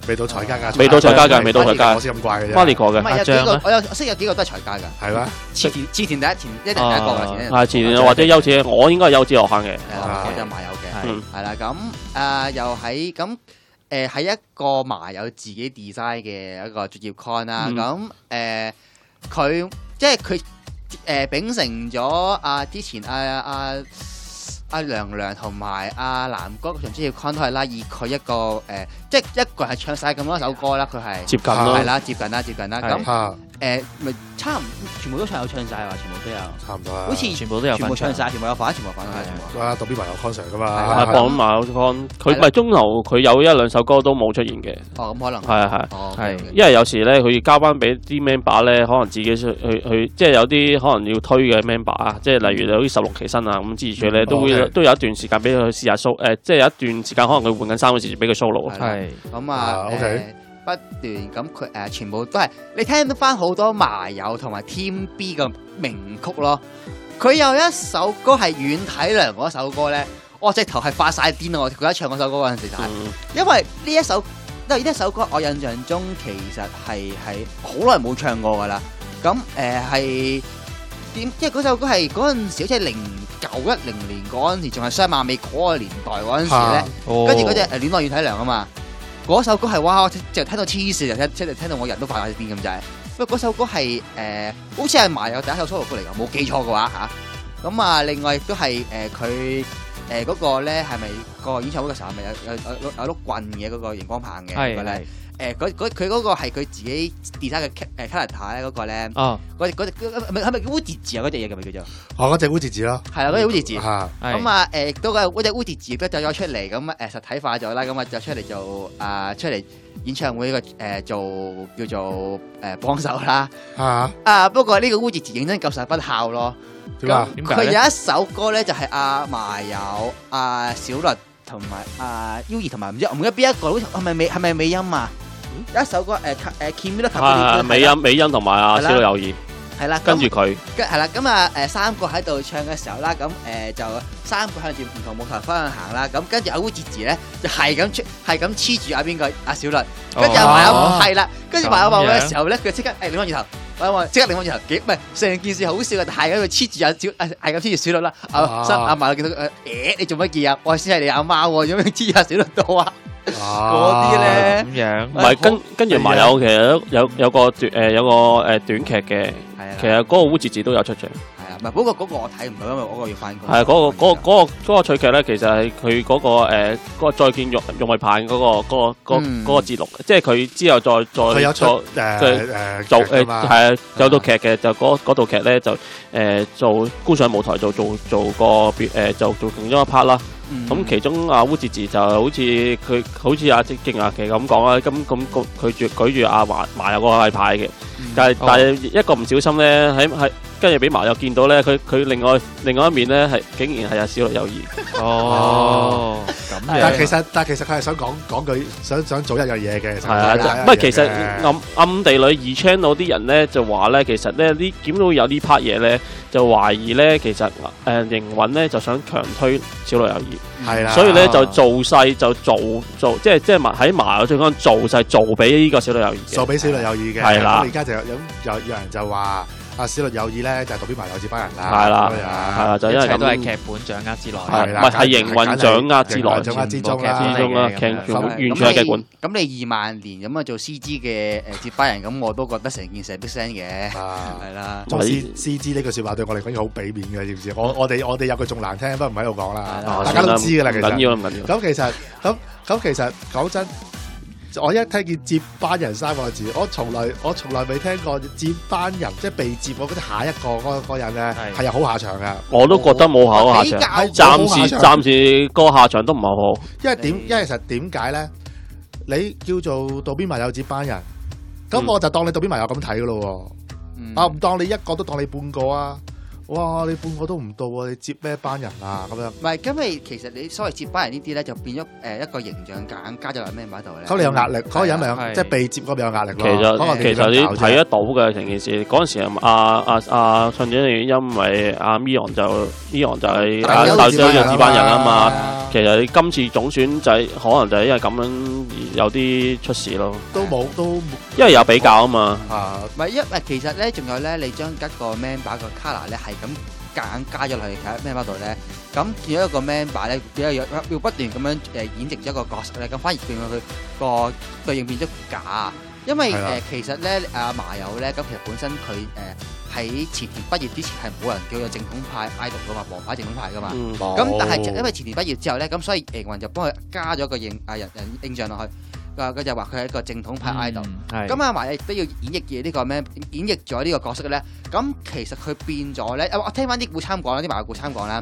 未到財家㗎， 未到財家㗎，未到財家。 我先咁怪嘅啫。 Monaco 嘅， 唔係有幾個，我識有幾個都係財家㗎。 係咩？ 前一定第一個㗎， 係前或者優子，我應該係優子學生嘅。 我就麻友嘅，係啦。咁又喺咁係一個麻友自己 design 嘅一個專業 con 啦。咁佢即係佢秉承咗之前阿娘娘同埋阿南哥嗰場專業 con 都係啦，以佢一個即係一個人係唱晒咁多首歌啦，佢係接近咯， 係啦，接近啦。咁咪差唔全部都唱晒話，全部都有， 差唔多啦。 好似全部都有， 全部唱晒，全部有份，全部。 哇，杜邊埋有 concert 噶嘛？ 係放埋有 con，佢咪中途佢有一兩首歌都冇出現嘅。 哦，咁可能係，因為有時咧佢交翻俾啲 member 咧，可能自己去即係有啲可能要推嘅 member 啊，即係例如好似16期生啊咁之類咧，都有一段時間俾佢試下 solo， 即係有一段時間可能佢換緊衫嗰時俾佢 solo。 係咁 OK。 不斷咁佢全部都係你聽到翻好多麻友同埋 Team B 嘅名曲咯。佢有一首歌係遠體良嗰首歌咧，我直頭係發晒癲咯！我覺得唱嗰首歌嗰陣時就係，因為呢一首歌我印象中其實係好耐冇唱過噶啦。咁係點？即係嗰首歌係嗰陣時，好似係0910年嗰陣時，仲係雙馬尾嗰個年代嗰陣時咧，跟住嗰隻戀愛遠體良啊嘛。嗰首歌係哇，我就聽到黐線，就聽到我人都發晒癲咁滯。不過嗰首歌係好似係麻友第一首 solo 歌嚟㗎，冇記錯嘅話嚇。咁啊，另外亦都係佢嗰個咧，係咪個演唱會嘅時候係咪有碌棍嘅嗰個熒光棒嘅嗰個咧？佢嗰個係佢自己 design 嘅 character 咧，嗰個咧，嗰隻係咪叫烏節字啊？嗰隻嘢係咪叫做？ 嗰隻烏節字咯。係啦，嗰隻烏節字。咁啊都嗰隻烏節字都走咗出嚟，咁實體化咗啦，咁啊就出嚟做出嚟演唱會做叫做幫手啦。不過呢個烏節字認真夠實不孝咯。 點解？ 佢有一首歌咧，就係阿麻友、小律同埋U 兒同埋唔知邊一個，好似係咪美音啊？有一首歌美音同埋小律友誼係啦，跟住佢係啦，咁三個喺度唱嘅時候啦，咁就三個向住唔同舞台方向行啦，咁跟住阿烏節字咧就係咁黐住邊個阿小律，跟住麻友係啦，跟住麻友望嘅時候咧，佢即刻擰翻轉頭。即刻擰翻轉頭，唔係成件事好笑嘅，係咁佢黐住係咁黐住小律啦。阿麻友見到你做乜嘢啊？我先係你阿媽喎，點樣黐住阿小律度啊？嗰啲咧咁樣， 唔係跟住麻友其實有個短劇嘅，其實嗰個烏節字都有出場。 係啊，唔係不過嗰個我睇唔到，因為嗰個要翻工。 係嗰個趣劇咧，其實係佢嗰個再見玉米棒嗰個節錄，即係佢之後再有出做係有套劇嘅，就嗰套劇咧就做觀賞舞台做個就做其中一 part 啦。咁其中阿烏節字就好似阿勁阿奇咁講啦，咁佢舉住阿麻友嗰個牌嘅，但係一個唔小心咧喺跟住俾麻友見到咧，佢另外一面咧係竟然係阿小律友誼。 哦，咁但係其實佢係想講句想做一樣嘢嘅。係啊，唔係其實暗地裏2 channel 啲人咧就話咧，其實咧呢點會有呢 part 嘢咧，就懷疑咧其實營運咧就想強推小律友誼，係啦，所以咧就做勢就做即係喺麻友最講做勢做俾呢個小律友誼， 做俾小律友誼嘅。 係啦， 而家就有人就話。小律友誼咧就係杜邊麻友接班人啦， 係啦，就因為咁都係劇本掌握之內， 係營運掌握之內， 掌握之中啦， 完全係劇本。 咁你2萬年咁做 CG 嘅接班人，咁我都覺得成件事係 big sense 嘅，係啦。 做 CG 呢句説話對我嚟講已經好俾面嘅，知唔知？我哋有句仲難聽，不過唔喺度講啦，大家都知㗎啦。其實唔緊要。 咁其實講真。我一聽見接班人3個字，我從來未聽過接班人，即係被接嗰啲下一個嗰人咧係有好下場嘅。我都覺得冇好下場，暫時個下場都唔係好。因為其實點解咧？你叫做杜邊麻友接班人，咁我就當你杜邊麻友咁睇噶咯。我唔當你一個都當你半個啊！ 哇！你半個都唔到喎，你接咩班人啊？咁樣唔係，因為其實你所謂接班人呢啲咧，就變咗一個形象夾硬加咗落咩碼度咧。 咁你有壓力，嗰個人咪即係被接嗰邊有壓力咯。 其實你睇得到嘅成件事，嗰陣時阿信長因為阿 Mion 就係大周嘅接班人啊嘛。其實你今次總選就係可能就係因為咁樣有啲出事咯。都因為有比較啊嘛。 唔係，因為其實咧，仲有咧，你將一個 member 個 colour 咧係咁夾硬加咗落去喺 member 度咧，咁變咗一個 member 咧，變咗要不斷咁樣演繹咗一個角色咧，咁反而變咗佢個對應變咗假。因為其實咧阿麻友咧，咁其實本身佢喺前田畢業之前係冇人叫做正統派 idol 噶嘛，王牌正統派噶嘛。咁但係因為前田畢業之後咧，咁所以營運就幫佢加咗個人印象落去。佢就話佢係一個正統派 idol，咁阿麻亦都要演繹嘅呢個咩？演繹咗呢個角色咧，咁其實佢變咗咧。我聽翻啲古參講啦，啲麻友古參講啦，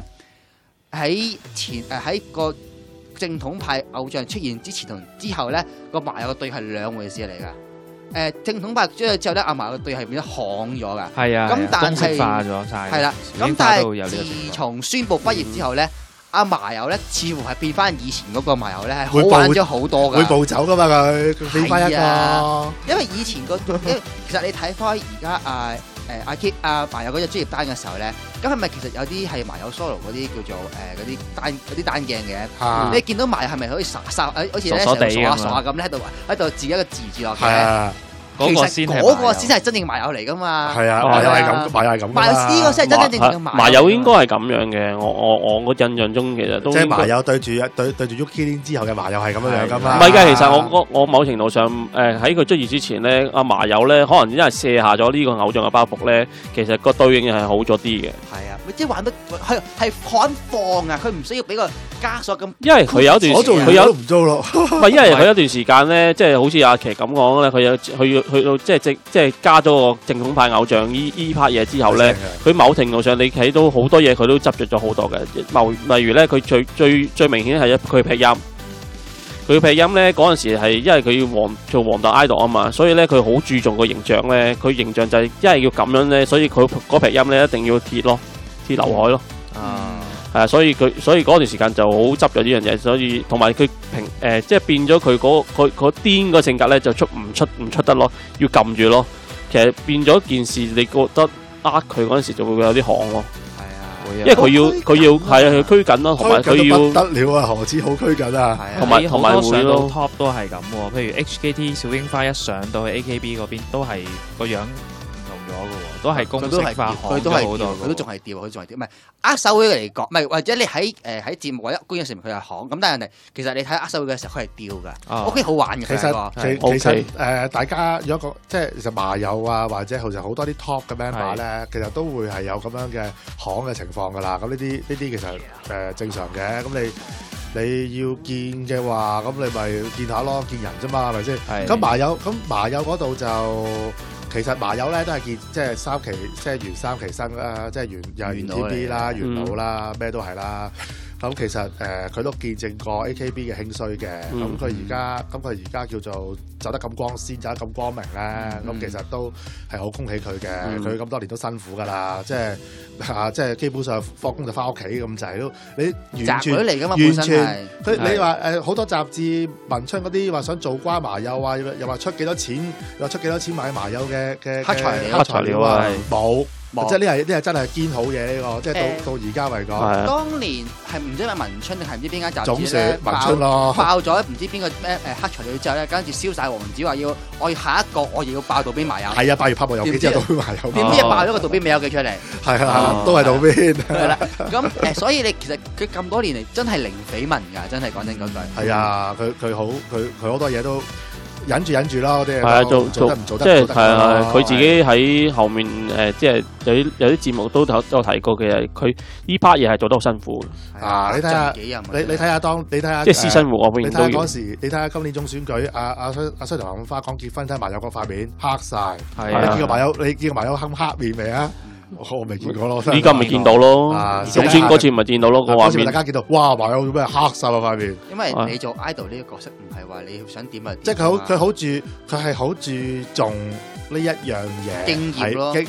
喺個正統派偶像出現之前同之後咧，個麻友個隊係兩回事嚟㗎。正統派出咗之後咧，阿麻個隊係變咗巷咗㗎。係啊，咁但係化咗曬。 係啦，咁但係自從宣布畢業之後咧。阿麻友咧，似乎係變翻以前嗰個麻友咧，係好玩咗好多㗎。 會暴走㗎嘛佢變翻一個。 因為以前其實你睇翻而家阿麻友嗰隻專業單嘅時候咧，咁係咪其實有啲係麻友 solo 嗰啲叫做嗰啲單鏡嘅？你見到麻友係咪可以好似咧成日傻咁咧喺度自己一個字落嘅？嗰個先係真正麻友嚟噶嘛？係啊，麻友係咁，麻友係咁。麻友呢個先係真正嘅麻友應該係咁樣嘅。我個印象中其實都即係麻友對住 Yuki 之後嘅麻友係咁樣噶嘛？ 唔係㗎，其實我某程度上喺佢出現之前咧，阿麻友咧可能因為卸下咗呢個偶像嘅包袱咧，其實個對應係好咗啲嘅。 係啊，即係玩得係可放啊！佢唔需要俾個枷鎖咁。 因為佢有一段佢有唔做咯。 唔係因為佢有一段時間咧，即係好似阿琪咁講咧，佢去到即係加咗個正統派偶像呢 part 嘢之後咧，佢某程度上你睇到好多嘢佢都執着咗好多嘅。例如咧，佢最明顯係佢劈音，佢劈音咧嗰陣時係因為佢要做黃道 idol 啊嘛，所以咧佢好注重個形象咧，佢形象就係因為要咁樣咧，所以佢嗰劈音咧一定要貼劉海咯。所以嗰段時間就好執咗呢樣嘢，所以同埋佢即係變咗佢嗰癲個性格咧，就唔出得咯，要撳住咯。其實變咗件事，你覺得佢嗰陣時就會有啲行咯。係啊，因為佢要係啊，佢拘謹咯，同埋佢要不得了啊，何止好拘謹啊！ 同埋上到 top 都係咁喎，譬如 HKT 小櫻花一上到去 AKB 嗰邊，都係個樣都係公式化， 佢都係調，佢都仲係調，唔係握手會嚟講，唔係或者你喺節目或者觀眾上面佢係行，咁但係人哋其實你睇握手會嘅時候佢係調㗎，OK 好玩嘅。 其實大家有一個即係其實麻友啊，或者其實好多啲 top 嘅 member 咧，其實都會係有咁樣嘅行嘅情況㗎啦。咁呢啲其實正常嘅。咁你要見嘅話，咁你咪見下咯，見人啫嘛，係咪先？咁麻友嗰度就。其實麻友咧都係見即係三期，即係原三期生啦，即係又係原 TB 啦、元老啦，咩都係啦。咁其實佢都見證過 AKB 嘅興衰嘅。咁佢而家叫做走得咁光鮮，走得咁光明咧。咁其實都係好恭喜佢嘅。佢咁多年都辛苦㗎啦，即係基本上放工就翻屋企咁滯都。你完全嚟㗎嘛， 完全你話好多雜誌文春嗰啲話想做瓜麻友啊，又話出幾多錢，又出幾多錢買麻友嘅黑材料啊，冇。即係呢係真係堅好嘢呢個，即係到而家為講。 當年係唔知係文春定係唔知邊間雜誌總社文春咯， 爆咗唔知邊個咩黑材料之後咧，跟住燒晒黃紙話我要下一個我亦要爆渡邊麻友。 係啊，8月拍部遊記之後渡邊麻友。 點知爆咗個渡邊麻友記出嚟？係啊，都係渡邊。 係啦，咁所以你其實佢咁多年嚟真係零緋聞㗎，真係講真嗰句。 係啊，佢好多嘢都。忍住啦，嗰啲係啊， 做得唔做得， 即係係啊，佢自己喺後面即係有啲節目都有提過嘅，佢呢 part 嘢係做得好辛苦啊！你睇下，你睇下， 即係私生活嗰邊都要。 嗰時，你睇下今年總選舉，阿衰同阿花講結婚，睇麻友個塊面黑晒。你見過麻友黑面未啊？我未見過咯， 依家咪見到咯。總選嗰次咪見到咯，個畫面。 大家見到，哇！麻友做咩黑晒個塊面？ 因為你做 idol 呢個角色唔係話你想點啊？ 即係佢係好注重呢一樣嘢， 經驗咯。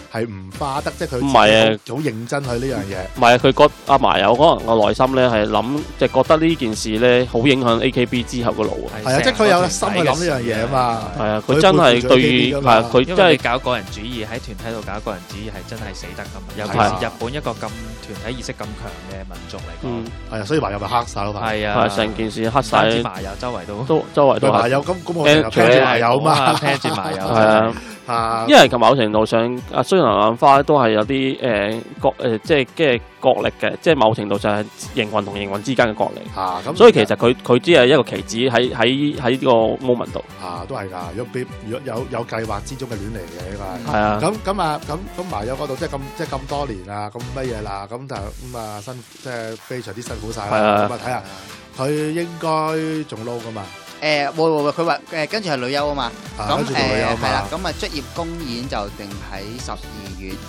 係唔花得，即係佢唔係啊， 好認真去呢樣嘢。 唔係啊，佢覺阿麻友可能個內心咧係諗，即係覺得呢件事咧好影響 AKB 之後嘅路啊。 係啊，即係佢有心去諗呢樣嘢啊嘛。 係啊，佢真係對係佢真係搞個人主義喺團體度搞個人主義係真係死得噶嘛。尤其是日本一個咁團體意識咁強嘅民族嚟講， 係啊，所以麻友咪黑晒咯。 係啊， 成件事黑晒。 麻友周圍都麻友咁我成日聽住麻友嘛， 聽住麻友係啊，因為某程度上阿雖然蘭花都係有啲即係角力嘅，即係某程度上係營運同營運之間嘅角力。咁所以其實佢只係一個棋子喺呢個 moment 度。 都係㗎，如果有計劃之中嘅亂嚟嘅呢個係啊。 咁麻友嗰度即係咁多年啦，咁乜嘢啦，咁辛即係非常之辛苦晒啦。咁睇下佢應該仲撈㗎嘛？ 會，佢話跟住係女優啊嘛。咁係啦，咁啊職業公演就定喺12月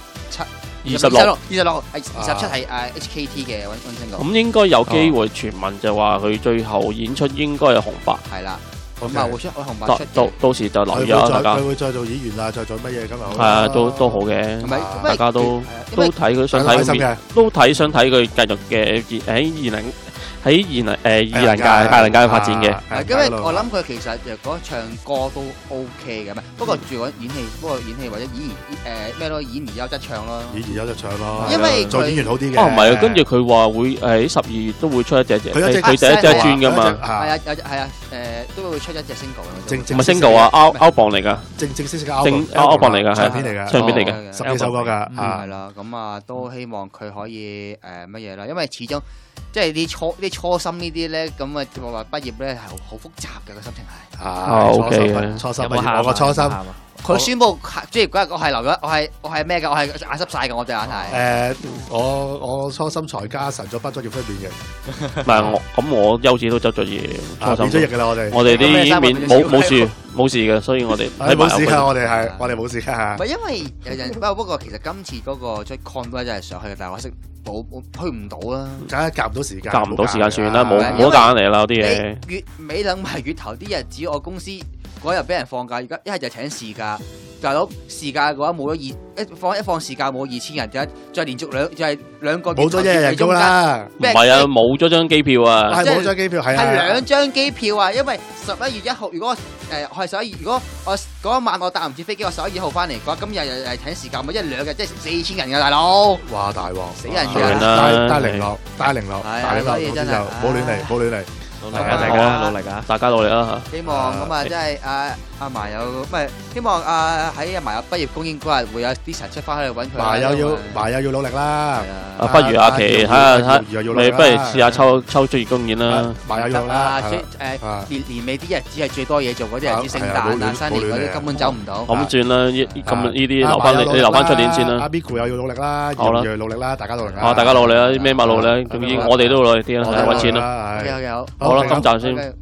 26係27係HKT 嘅溫升港。 咁應該有機會傳聞就話佢最後演出應該係紅白。 係啦，咁啊會出紅白出。 到時就留意啦，大家。 佢會再做演員啊，再做乜嘢咁啊？ 係啊，都好嘅。大家都睇佢想睇佢，想睇佢繼續嘅喺藝能界嘅發展嘅。 因為我諗佢其實若果唱歌都 OK 嘅，不過住演戲或者咩咯，演而優則唱咯。演而優則唱咯，因為做演員好啲嘅。 唔係啊，跟住佢話會喺12月都會出一隻佢第一隻專㗎嘛。 係啊，都會出一隻 single。 唔係 single 啊，out 榜嚟㗎。 正式嘅 out 榜嚟㗎， 唱片嚟㗎， 唱片嚟㗎 ，10幾首歌㗎。 係啦，咁啊都希望佢可以乜嘢啦，因為始終。即係啲初心呢啲咧，咁啊話畢業咧係好複雜嘅個心情係。 OK 初心我個初心。 佢宣布即係嗰日我係留咗，我係咩㗎？我係眼濕晒㗎，我隻眼係。 我初心才加神咗畢咗業分娩嘅。 唔係我優子都執咗嘢， 變咗業㗎啦我哋啲面冇事嘅，所以我哋冇事㗎，我哋冇事㗎。 唔係因為有人不過其實今次嗰個出 con 都真係上去嘅，但係可惜冇去唔到啦。 梗係夾唔到時間， 夾唔到時間算啦，冇得夾硬嚟啦啲嘢。 月尾等埋月頭啲日子，我公司嗰日俾人放假，而家一係就請事假。大佬事假嘅話冇咗一放事假冇2000人，再連續兩個冇咗一日人工啦。 唔係啊，冇咗張機票啊， 係冇張機票係 2張機票啊，因為11月1號如果我係11月，如果我嗰一晚我搭唔住飛機，我11月1號翻嚟嘅話，今日又係請時假，咪一兩日即係4000人㗎大佬。 哇大鑊， 死人㗎，帶零落，所以真係冇亂嚟。 努力啊！ 大家努力啦嚇！ 希望咁啊，即係阿麻友，唔係希望喺阿麻友畢業公演嗰日會有啲神出翻去揾佢。 麻友要努力啦！ 不如阿琪睇下，你不如試下抽職業公演啦！ 麻友要努力啦！ 年尾啲日子係最多嘢做嗰啲日子，聖誕啊、新年嗰啲根本走唔到。 咁算啦，咁呢啲你留翻出年先啦。 阿 Miku 又要努力啦， 好啦， 努力啦，大家努力啦！大家努力啦，咩馬努力啦，總之我哋都努力啲啦，揾錢啦。 好。 好啦，今集先。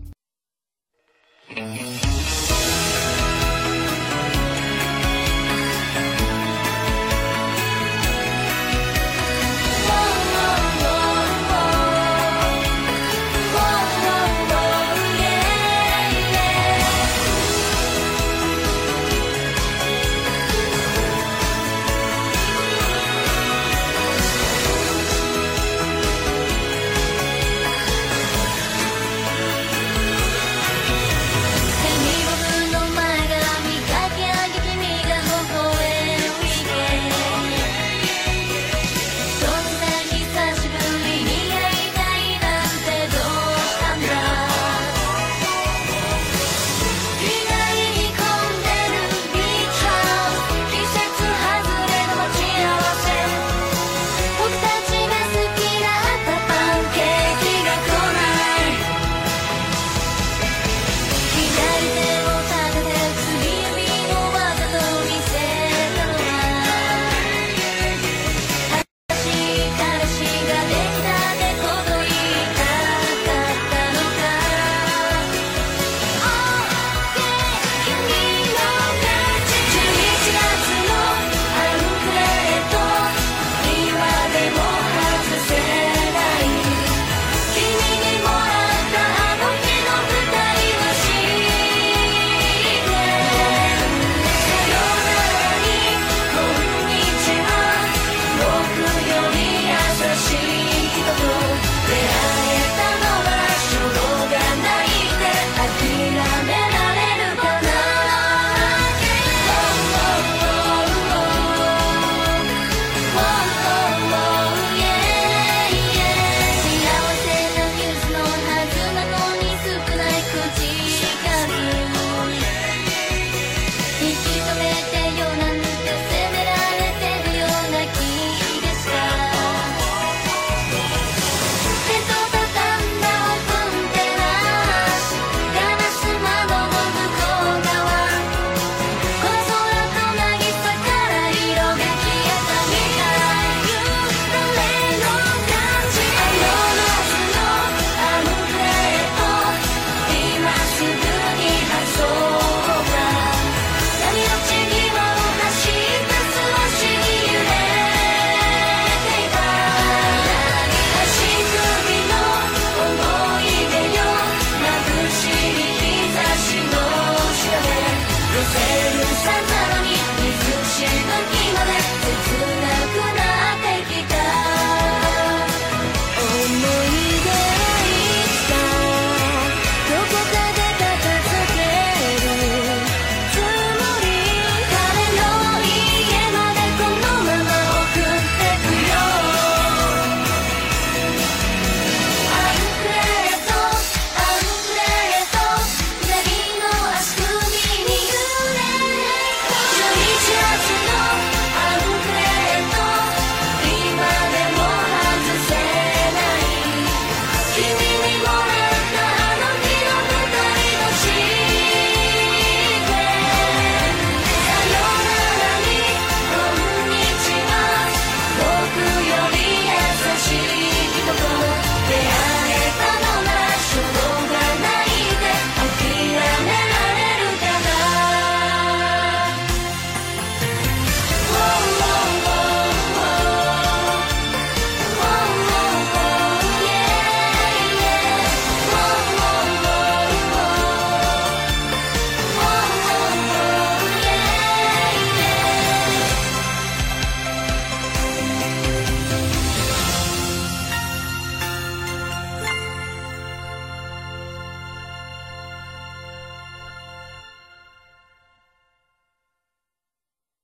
「 知らずの